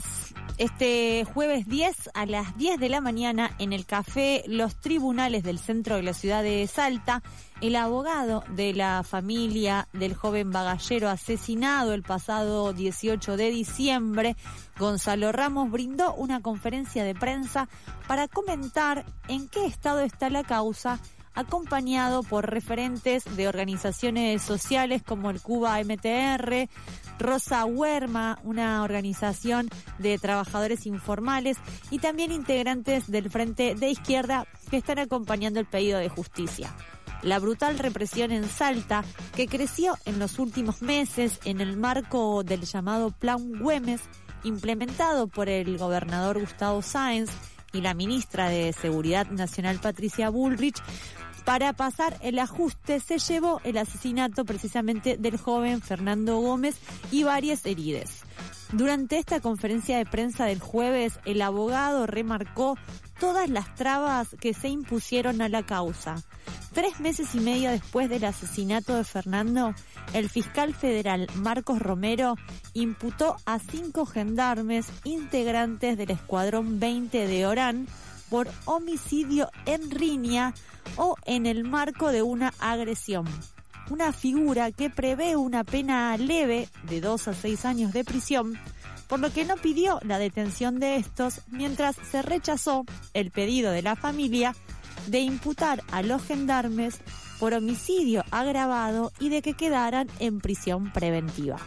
Este jueves diez a las diez de la mañana en el café Los Tribunales del centro de la ciudad de Salta, el abogado de la familia del joven bagallero asesinado el pasado dieciocho de diciembre, Gonzalo Ramos, brindó una conferencia de prensa para comentar en qué estado está la causa, acompañado por referentes de organizaciones sociales como el Cuba M T R, Rosa Huerma, una organización de trabajadores informales, y también integrantes del Frente de Izquierda que están acompañando el pedido de justicia. La brutal represión en Salta, que creció en los últimos meses en el marco del llamado Plan Güemes, implementado por el gobernador Gustavo Sáenz y la ministra de Seguridad Nacional Patricia Bullrich, para pasar el ajuste, se llevó el asesinato precisamente del joven Fernando Gómez y varias heridas. Durante esta conferencia de prensa del jueves, el abogado remarcó todas las trabas que se impusieron a la causa. Tres meses y medio después del asesinato de Fernando, el fiscal federal Marcos Romero imputó a cinco gendarmes integrantes del Escuadrón veinte de Orán por homicidio en riña o en el marco de una agresión. Una figura que prevé una pena leve de dos a seis años de prisión, por lo que no pidió la detención de estos, mientras se rechazó el pedido de la familia de imputar a los gendarmes por homicidio agravado y de que quedaran en prisión preventiva.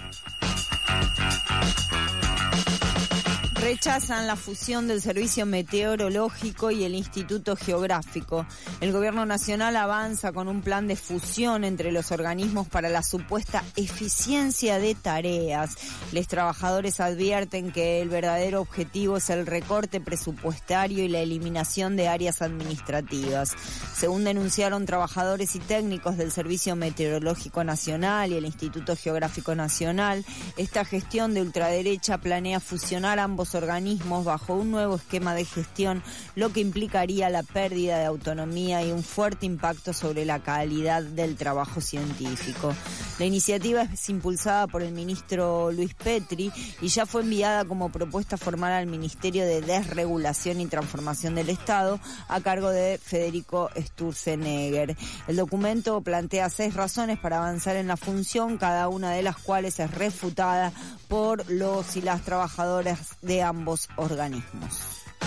Rechazan la fusión del Servicio Meteorológico y el Instituto Geográfico. El Gobierno Nacional avanza con un plan de fusión entre los organismos para la supuesta eficiencia de tareas. Los trabajadores advierten que el verdadero objetivo es el recorte presupuestario y la eliminación de áreas administrativas. Según denunciaron trabajadores y técnicos del Servicio Meteorológico Nacional y el Instituto Geográfico Nacional, esta gestión de ultraderecha planea fusionar ambos organismos bajo un nuevo esquema de gestión, lo que implicaría la pérdida de autonomía y un fuerte impacto sobre la calidad del trabajo científico. La iniciativa es impulsada por el ministro Luis Petri y ya fue enviada como propuesta formal al Ministerio de Desregulación y Transformación del Estado, a cargo de Federico Sturzenegger. El documento plantea seis razones para avanzar en la función, cada una de las cuales es refutada por los y las trabajadoras de ambos organismos.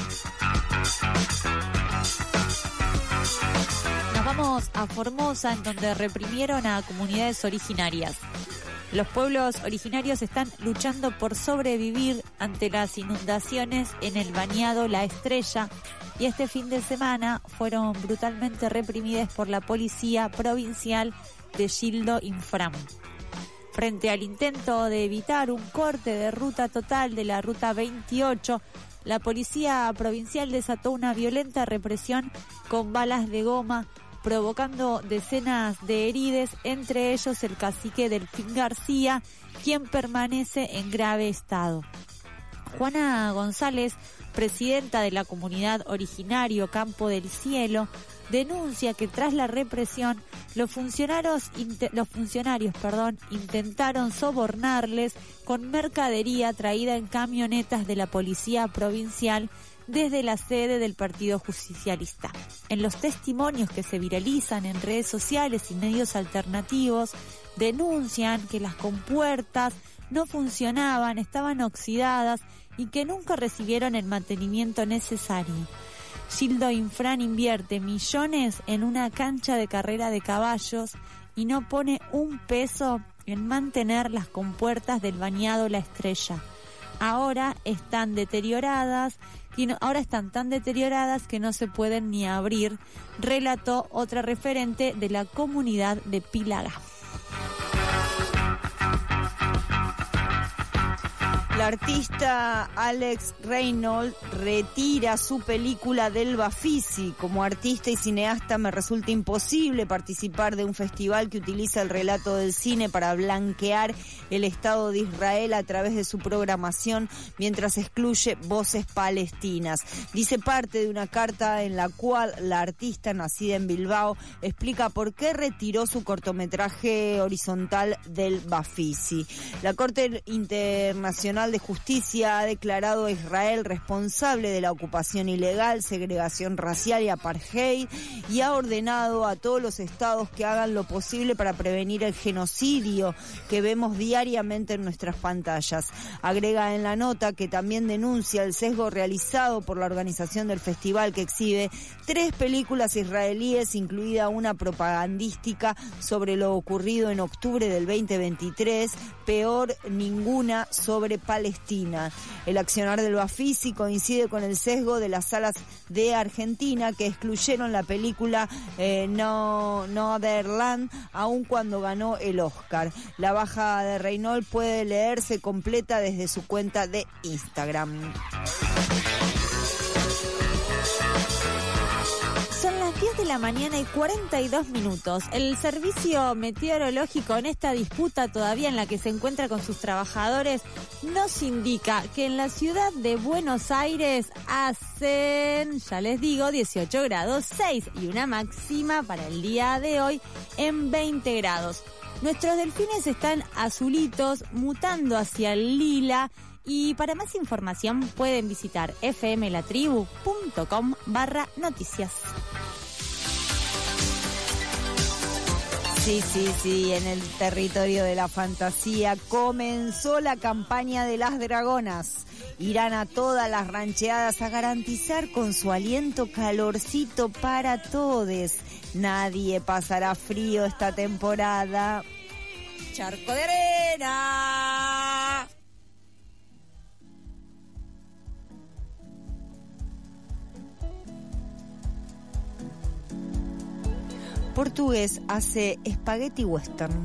Nos vamos a Formosa, en donde reprimieron a comunidades originarias. Los pueblos originarios están luchando por sobrevivir ante las inundaciones en el bañado La Estrella, y este fin de semana fueron brutalmente reprimidas por la policía provincial de Gildo Infram. Frente al intento de evitar un corte de ruta total de la ruta veintiocho, la policía provincial desató una violenta represión con balas de goma, provocando decenas de heridos, entre ellos el cacique Delfín García, quien permanece en grave estado. Juana González, presidenta de la comunidad originario Campo del Cielo, denuncia que tras la represión los funcionarios los funcionarios perdón, intentaron sobornarles con mercadería traída en camionetas de la policía provincial desde la sede del Partido Justicialista. En los testimonios que se viralizan en redes sociales y medios alternativos, denuncian que las compuertas no funcionaban, estaban oxidadas y que nunca recibieron el mantenimiento necesario. Gildo Infran invierte millones en una cancha de carrera de caballos y no pone un peso en mantener las compuertas del bañado La Estrella. Ahora están deterioradas y no, ahora están tan deterioradas que no se pueden ni abrir, relató otra referente de la comunidad de Pilaga. artista Alex Reynolds retira su película del Bafisi. Como artista y cineasta me resulta imposible participar de un festival que utiliza el relato del cine para blanquear el Estado de Israel a través de su programación mientras excluye voces palestinas. Dice parte de una carta en la cual la artista, nacida en Bilbao, explica por qué retiró su cortometraje horizontal del Bafisi. La Corte Internacional de Justicia ha declarado a Israel responsable de la ocupación ilegal, segregación racial y apartheid y ha ordenado a todos los estados que hagan lo posible para prevenir el genocidio que vemos diariamente en nuestras pantallas. Agrega en la nota que también denuncia el sesgo realizado por la organización del festival, que exhibe tres películas israelíes, incluida una propagandística sobre lo ocurrido en octubre del veinte veintitrés, peor ninguna sobre Palestina. El accionar del Bafisi coincide con el sesgo de las salas de Argentina, que excluyeron la película eh, No, No Other Land, aun cuando ganó el Oscar. La baja de Reynolds puede leerse completa desde su cuenta de Instagram. Son las diez de la mañana y cuarenta y dos minutos. El servicio meteorológico, en esta disputa todavía en la que se encuentra con sus trabajadores, nos indica que en la ciudad de Buenos Aires hacen, ya les digo, dieciocho grados seis y una máxima para el día de hoy en veinte grados. Nuestros delfines están azulitos, mutando hacia el lila. Y para más información pueden visitar fmlatribu.com barra noticias. Sí, sí, sí, en el territorio de la fantasía comenzó la campaña de las dragonas. Irán a todas las rancheadas a garantizar con su aliento calorcito para todes. Nadie pasará frío esta temporada. Charco de arena. Portugués hace espagueti western.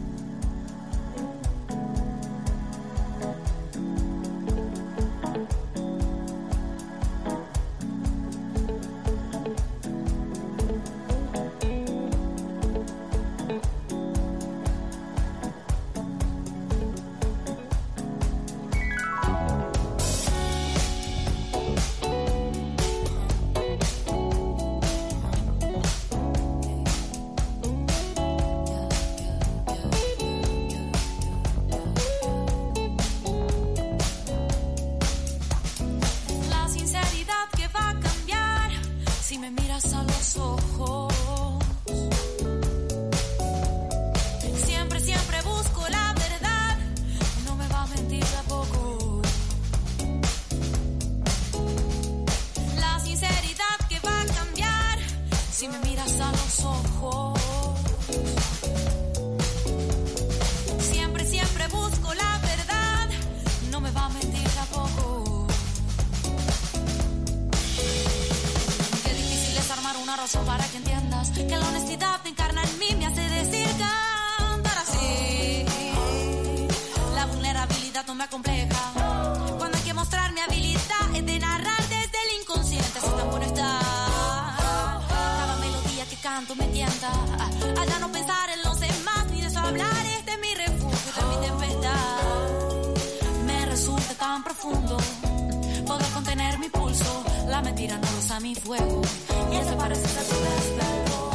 Para que entiendas que la honestidad te encarna en mí, me hace decir cantar así. La vulnerabilidad no me acompleja. Cuando hay que mostrar mi habilidad es de narrar desde el inconsciente. Así tan bueno está. Cada melodía que canto me tienta a ya no pensar en los demás ni de eso hablar. Este es mi refugio de mi tempestad. Me resulta tan profundo poder contener mi pulso. La mentira no roza mi fuego y ese parece ser tu respeto.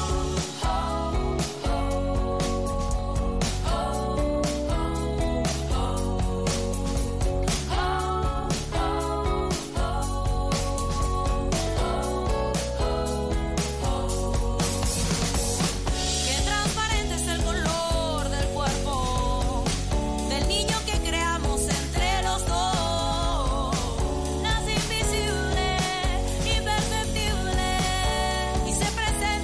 Qué transparente es el color del cuerpo del niño que creamos entre los dos. Nace invisible, imperceptible y se presenta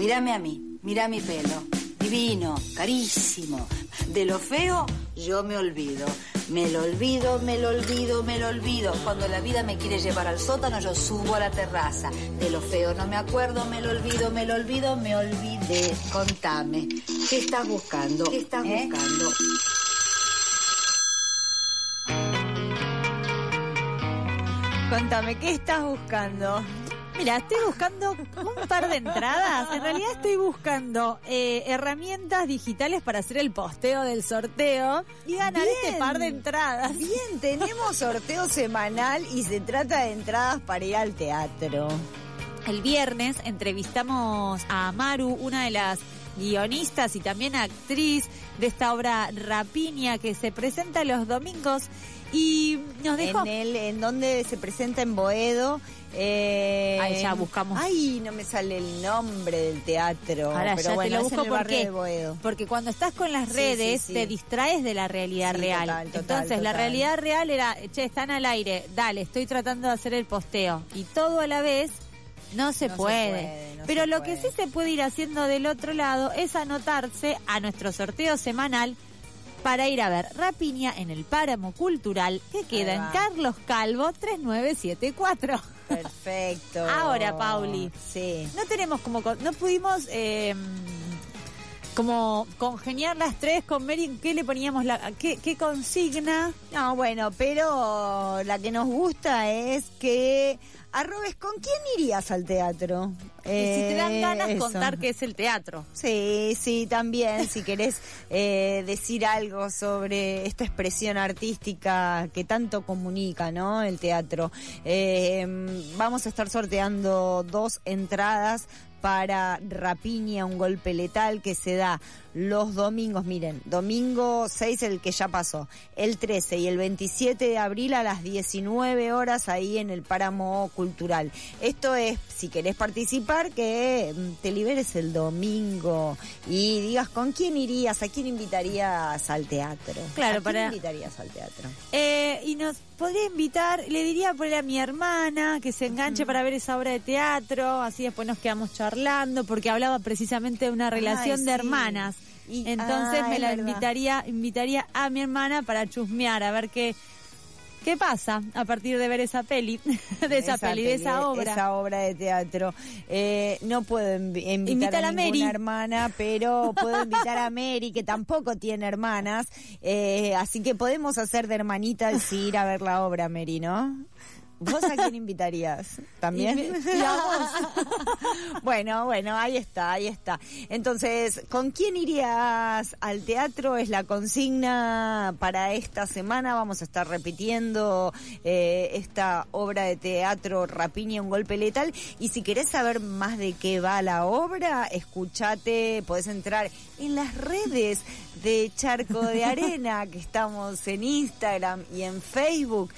Mírame a mí, mira mi pelo. Divino, carísimo. De lo feo, yo me olvido. Me lo olvido, me lo olvido, me lo olvido. Cuando la vida me quiere llevar al sótano, yo subo a la terraza. De lo feo no me acuerdo, me lo olvido, me lo olvido, me olvidé. Contame, ¿qué estás buscando? ¿Qué estás ¿Eh? buscando? Contame, ¿qué estás buscando? Mira, estoy buscando un par de entradas. En realidad estoy buscando eh, herramientas digitales para hacer el posteo del sorteo y ganar bien, este par de entradas. Bien, tenemos sorteo semanal y se trata de entradas para ir al teatro. El viernes entrevistamos a Maru, una de las guionistas y también actriz de esta obra Rapiña, que se presenta los domingos y nos dejó... En, el, en donde se presenta en Boedo. Eh, Ahí ya buscamos. Ay, no me sale el nombre del teatro. Ahora pero ya bueno, te lo busco porque, de porque cuando estás con las redes sí, sí, sí. te distraes de la realidad sí, real. Total, total, Entonces total. la realidad real era, che, están al aire, dale, estoy tratando de hacer el posteo. Y todo a la vez no se no puede. Se puede no pero se lo puede. que sí se puede ir haciendo del otro lado es anotarse a nuestro sorteo semanal para ir a ver Rapiña en el Páramo Cultural, que queda en Carlos Calvo tres nueve siete cuatro. Perfecto. Ahora, Pauli, sí. no tenemos como, no pudimos eh, como congeniar las tres con Mary. ¿Qué le poníamos? La, qué, ¿Qué consigna? No, bueno, pero la que nos gusta es que arrobes con quién irías al teatro. Y si te dan ganas, eso. contar qué es el teatro. Sí, sí, también, si querés eh, decir algo sobre esta expresión artística que tanto comunica, ¿no? El teatro. Eh, vamos a estar sorteando dos entradas para Rapiña, un golpe letal, que se da los domingos, miren, domingo seis, el que ya pasó, el trece y el veintisiete de abril a las diecinueve horas ahí en el Páramo Cultural. Esto es, si querés participar, que te liberes el domingo y digas con quién irías, a quién invitarías al teatro. Claro, ¿A quién para... invitarías al teatro? Eh, y nos podría invitar, le diría por a mi hermana que se enganche uh-huh. para ver esa obra de teatro, así después nos quedamos charlando, porque hablaba precisamente de una relación Ay, de sí. hermanas. Y, Entonces ah, me la verdad. invitaría invitaría a mi hermana para chusmear, a ver qué qué pasa a partir de ver esa peli, de esa, esa peli, de esa obra. Esa obra de teatro. Eh, no puedo inv- invitar Invita a, a la ninguna Mary. hermana, pero puedo invitar a Mary, que tampoco tiene hermanas. Eh, así que podemos hacer de hermanitas y ir a ver la obra, Mary, ¿no? ¿Vos a quién invitarías? ¿También? Y, y a vos. Bueno, bueno, ahí está, ahí está. Entonces, ¿con quién irías al teatro? Es la consigna para esta semana. Vamos a estar repitiendo eh, esta obra de teatro Rapiña, un golpe letal. Y si querés saber más de qué va la obra, escuchate, podés entrar en las redes de Charco de Arena, que estamos en Instagram y en Facebook,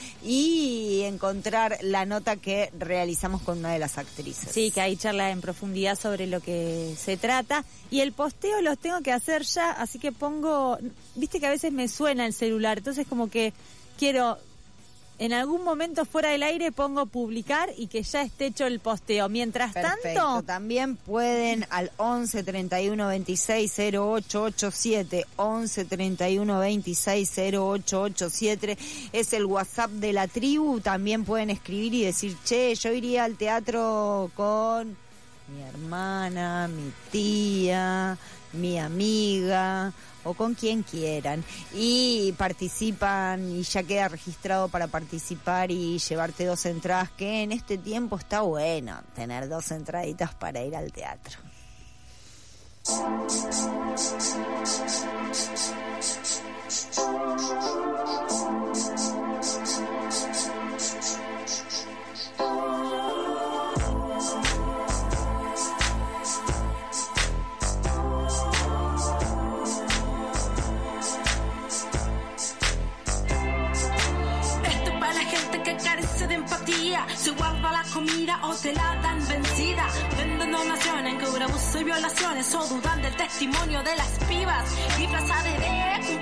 y encontrar la nota que realizamos con una de las actrices. Sí, que ahí charla en profundidad sobre lo que se trata. Y el posteo los tengo que hacer ya, así que pongo... Viste que a veces me suena el celular, entonces como que quiero... En algún momento fuera del aire pongo publicar y que ya esté hecho el posteo. Mientras Perfecto. tanto... También pueden al once treinta y uno veintiséis cero ocho ochenta y siete, once treinta y uno veintiséis cero ocho ochenta y siete es el WhatsApp de la tribu. También pueden escribir y decir, che, yo iría al teatro con mi hermana, mi tía, mi amiga... o con quien quieran, y participan y ya queda registrado para participar y llevarte dos entradas, que en este tiempo está bueno tener dos entraditas para ir al teatro. Se guarda la comida o te la dan vencida. Venden donaciones, encubre abuso y violaciones, o dudan del testimonio de las pibas. Disfrazada de compas,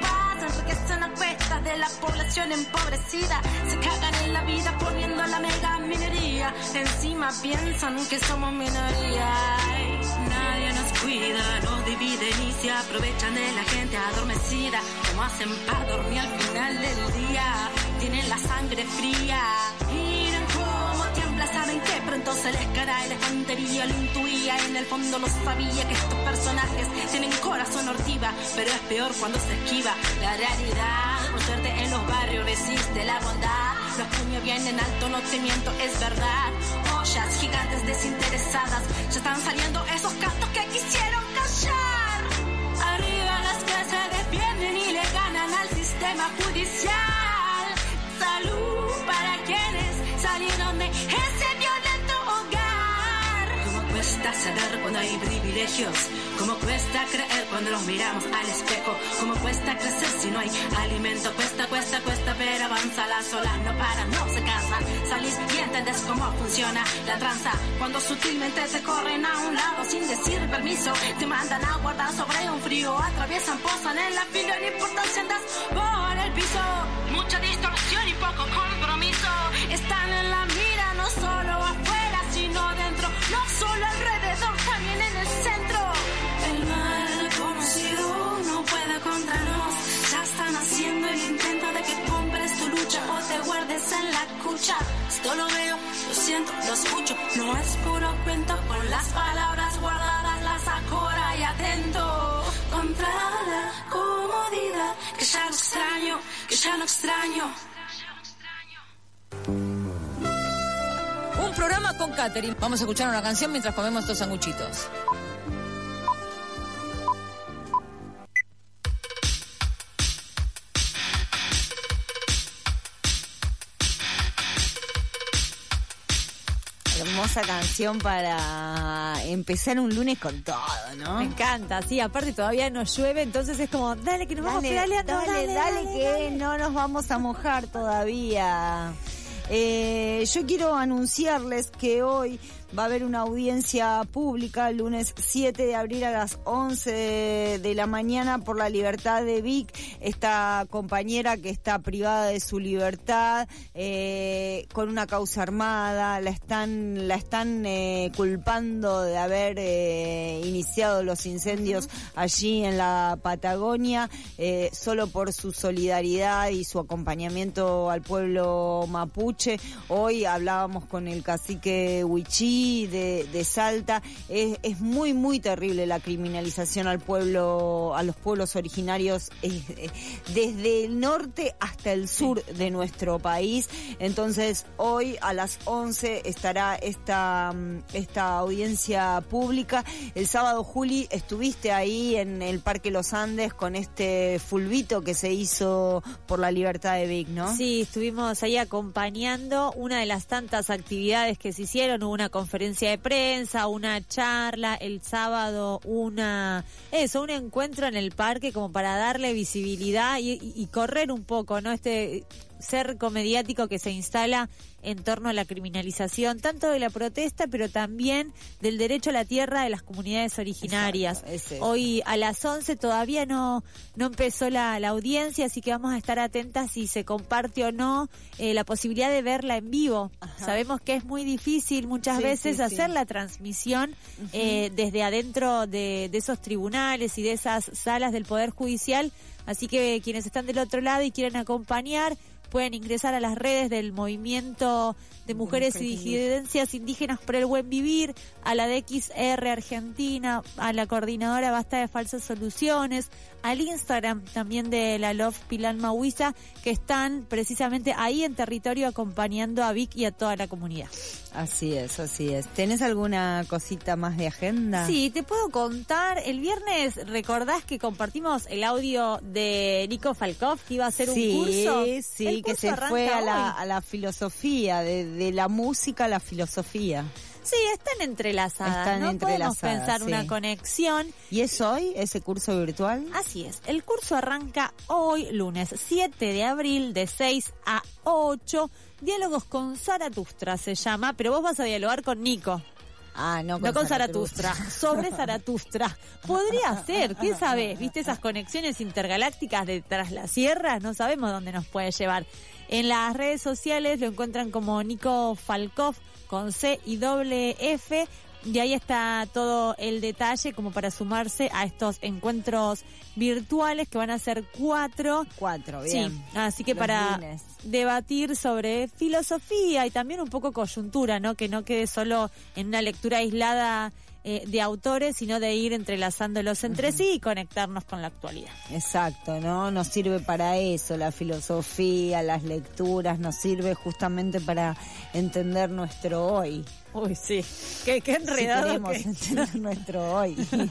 se enriquecen a cuestas de la población empobrecida. Se cagan en la vida poniendo la mega minería. Encima piensan que somos minoría. Ay, nadie nos cuida, nos dividen y se aprovechan de la gente adormecida. Como hacen para dormir al final del día. Tienen la sangre fría. Miren cómo tiembla, saben que pronto se les caerá la estantería. Lo intuía, en el fondo lo sabía, que estos personajes tienen corazón ortiva, pero es peor cuando se esquiva la realidad. Por suerte en los barrios resiste la bondad. Los puños vienen alto, no te miento, es verdad. Ollas gigantes desinteresadas, ya están saliendo esos cantos que quisieron callar. Arriba las que se defienden y le ganan al sistema judicial. Salud para quienes salieron de ese violento hogar. Cómo cuesta saber cuando hay privilegios, cómo cuesta creer cuando los miramos al espejo, cómo cuesta crecer si no hay alimento. Cuesta, cuesta, cuesta, pero avanza, las olas no paran, no se cansan. Salís y entendés cómo funciona la tranza, cuando sutilmente te corren a un lado sin decir permiso. Te mandan a guardar sobre un frío, atraviesan, posan en la fila, no importa si andas por el piso. Mucha distorsión y poco compromiso, están en la mira, no solo afuera, sino dentro, no solo alrededor, también en el centro. El mal conocido no puede contra nos, ya están haciendo el intento de que compres tu lucha o te guardes en la cucha. Esto lo veo, lo siento, lo escucho, no es puro cuento, con las palabras guardadas las saco ahora y atento. Contra la comodidad, que ya lo extraño, que ya lo extraño. Un programa con catering. Vamos a escuchar una canción mientras comemos estos sanguchitos. Hermosa canción para empezar un lunes con todo, ¿no? Me encanta, sí, aparte todavía no llueve, entonces es como, dale que nos vamos pedaleando, dale, dale, dale, dale, que dale. No nos vamos a mojar todavía. Eh, yo quiero anunciarles que hoy va a haber una audiencia pública el lunes siete de abril a las once de la mañana por la libertad de Vic, esta compañera que está privada de su libertad eh, con una causa armada. La están la están eh, culpando de haber eh, iniciado los incendios allí en la Patagonia, eh, solo por su solidaridad y su acompañamiento al pueblo mapuche. Hoy hablábamos con el cacique Huichí De, de Salta. Es, es muy muy terrible la criminalización al pueblo, a los pueblos originarios eh, eh, desde el norte hasta el sur de nuestro país. Entonces hoy a las once estará esta esta audiencia pública. El sábado, Juli, estuviste ahí en el Parque Los Andes con este fulbito que se hizo por la libertad de Vic, ¿no? Sí, estuvimos ahí acompañando una de las tantas actividades que se hicieron. Hubo una conferencia de prensa, una charla, el sábado una, eso, un encuentro en el parque como para darle visibilidad y, y, y correr un poco, ¿no? Este cerco mediático que se instala en torno a la criminalización tanto de la protesta, pero también del derecho a la tierra de las comunidades originarias. Exacto, hoy a las once todavía no no empezó la, la audiencia, así que vamos a estar atentas si se comparte o no eh, la posibilidad de verla en vivo. Ajá. Sabemos que es muy difícil muchas sí, veces sí, hacer sí. la transmisión uh-huh. eh, desde adentro de, de esos tribunales y de esas salas del Poder Judicial, así que quienes están del otro lado y quieren acompañar pueden ingresar a las redes del Movimiento de Mujeres y Disidencias Indígenas por el Buen Vivir, a la D X R Argentina, a la coordinadora Basta de Falsas Soluciones, al Instagram también de la Love Pilan Mahuiza, que están precisamente ahí en territorio acompañando a Vic y a toda la comunidad. Así es, así es. ¿Tenés alguna cosita más de agenda? Sí, te puedo contar. El viernes, ¿recordás que compartimos el audio de Nico Falkov, que iba a hacer sí, un curso? Sí, sí, que se fue a la, a la filosofía, de, de la música a la filosofía. Sí, están entrelazadas, están ¿no? entrelazadas, podemos pensar sí. una conexión. ¿Y es hoy ese curso virtual? Así es, el curso arranca hoy, lunes siete de abril, de seis a ocho. Diálogos con Zaratustra se llama, pero vos vas a dialogar con Nico. Ah, no con, no con Zaratustra. Zaratustra, sobre Zaratustra. Podría ser, ¿qué sabés? ¿Viste esas conexiones intergalácticas de tras la sierra? No sabemos dónde nos puede llevar. En las redes sociales lo encuentran como Nico Falkov con C y doble F. Y ahí está todo el detalle como para sumarse a estos encuentros virtuales que van a ser cuatro. Cuatro, bien. Sí, así que Los para lunes. debatir sobre filosofía y también un poco coyuntura, ¿no? Que no quede solo en una lectura aislada eh, de autores, sino de ir entrelazándolos entre sí y conectarnos con la actualidad. Exacto, ¿no? Nos sirve para eso, la filosofía, las lecturas, nos sirve justamente para entender nuestro hoy. Uy, sí, qué, qué enredado. Si queremos que... entender nuestro hoy.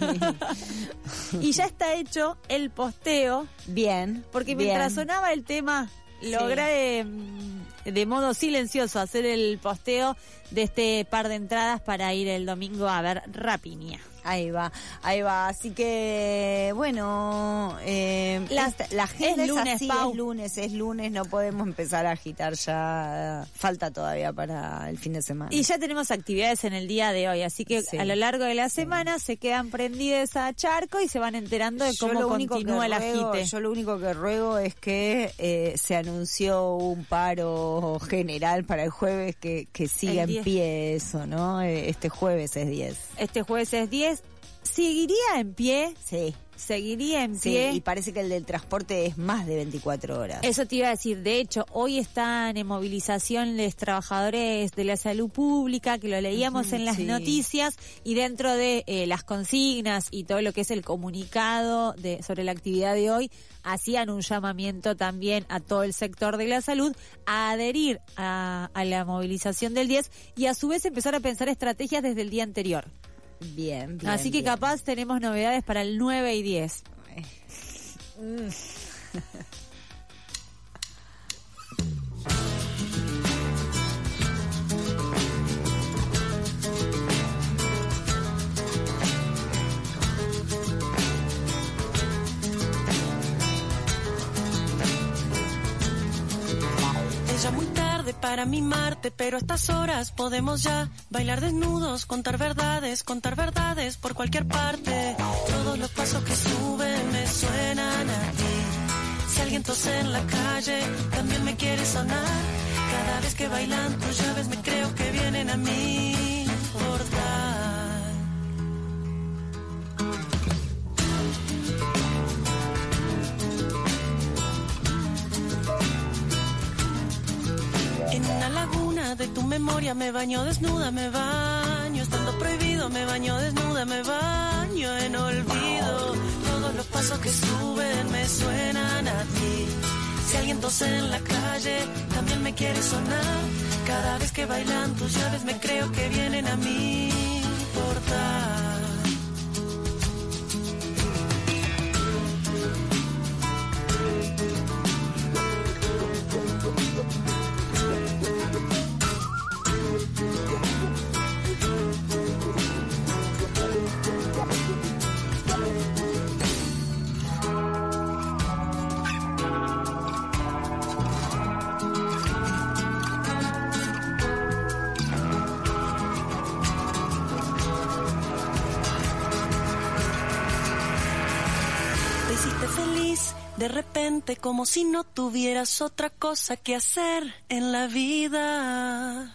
Y ya está hecho el posteo. Bien. Porque bien. mientras sonaba el tema, logré sí. de, de modo silencioso hacer el posteo de este par de entradas para ir el domingo a ver Rapiña. Ahí va, ahí va. Así que, bueno, eh, la, esta, la agenda es, es lunes, así, Pau. es lunes, es lunes, no podemos empezar a agitar ya, falta todavía para el fin de semana. Y ya tenemos actividades en el día de hoy, así que sí. a lo largo de la semana sí. se quedan prendidas a charco y se van enterando de yo cómo continúa el ruego, agite. Yo lo único que ruego es que eh, se anunció un paro general para el jueves, que, que siga en pie eso, ¿no? Este jueves es diez. Este jueves es diez. ¿Seguiría en pie? Sí. Seguiría en pie. Sí, y parece que el del transporte es más de veinticuatro horas. Eso te iba a decir. De hecho, hoy están en movilización los trabajadores de la salud pública, que lo leíamos uh-huh, en las sí. noticias, y dentro de eh, las consignas y todo lo que es el comunicado de sobre la actividad de hoy, hacían un llamamiento también a todo el sector de la salud a adherir a, a la movilización del diez y a su vez empezar a pensar estrategias desde el día anterior. Bien, bien. Así que bien. capaz tenemos novedades para el nueve y diez. Mm. Ya muy tarde para mimarte, pero a estas horas podemos ya bailar desnudos, contar verdades, contar verdades por cualquier parte. Todos los pasos que suben me suenan a ti. Si alguien tose en la calle, también me quiere sonar. Cada vez que bailan tus llaves me creo que vienen a mí por dar. En una laguna de tu memoria me baño desnuda, me baño estando prohibido, me baño desnuda, me baño en olvido. Todos los pasos que suben me suenan a ti. Si alguien tose en la calle, también me quiere sonar. Cada vez que bailan tus llaves me creo que vienen a mí por dar. De repente, como si no tuvieras otra cosa que hacer en la vida.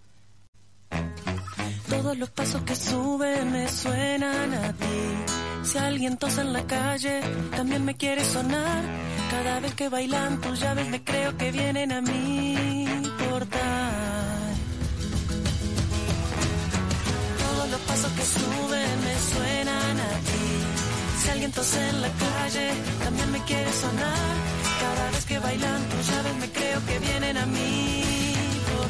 Todos los pasos que suben me suenan a ti. Si alguien tose en la calle, también me quiere sonar. Cada vez que bailan tus llaves me creo que vienen a mí por dar. Todos los pasos que suben me suenan a ti. Si alguien tose en la calle, también me quiere sonar. Cada vez que bailan tus llaves me creo que vienen a mí por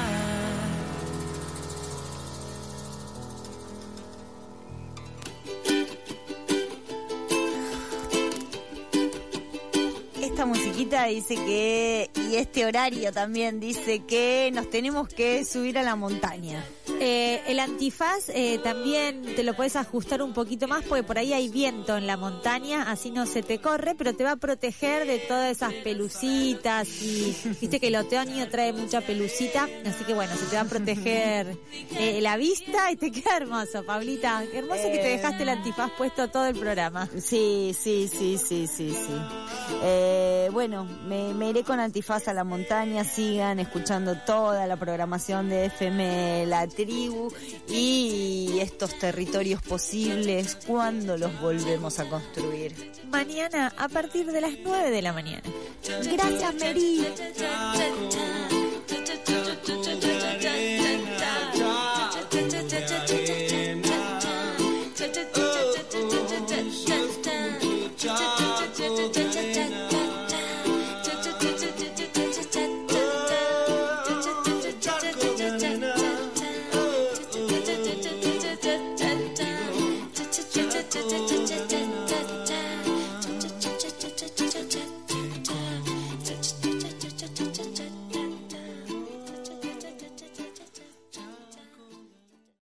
dar. Esta musiquita dice que, y este horario también dice que nos tenemos que subir a la montaña. Eh, el antifaz eh, también te lo puedes ajustar un poquito más porque por ahí hay viento en la montaña, así no se te corre, pero te va a proteger de todas esas pelucitas y viste que el otoño trae mucha pelucita, así que bueno, se te va a proteger eh, la vista y te queda hermoso, Pablita. Qué hermoso eh... que te dejaste el antifaz puesto todo el programa. Sí, sí, sí, sí, sí, sí. Eh, bueno, me, me iré con antifaz a la montaña, sigan escuchando toda la programación de F M La Tribu y estos territorios posibles cuando los volvemos a construir. Mañana a partir de las nueve de la mañana. Gracias, Mary.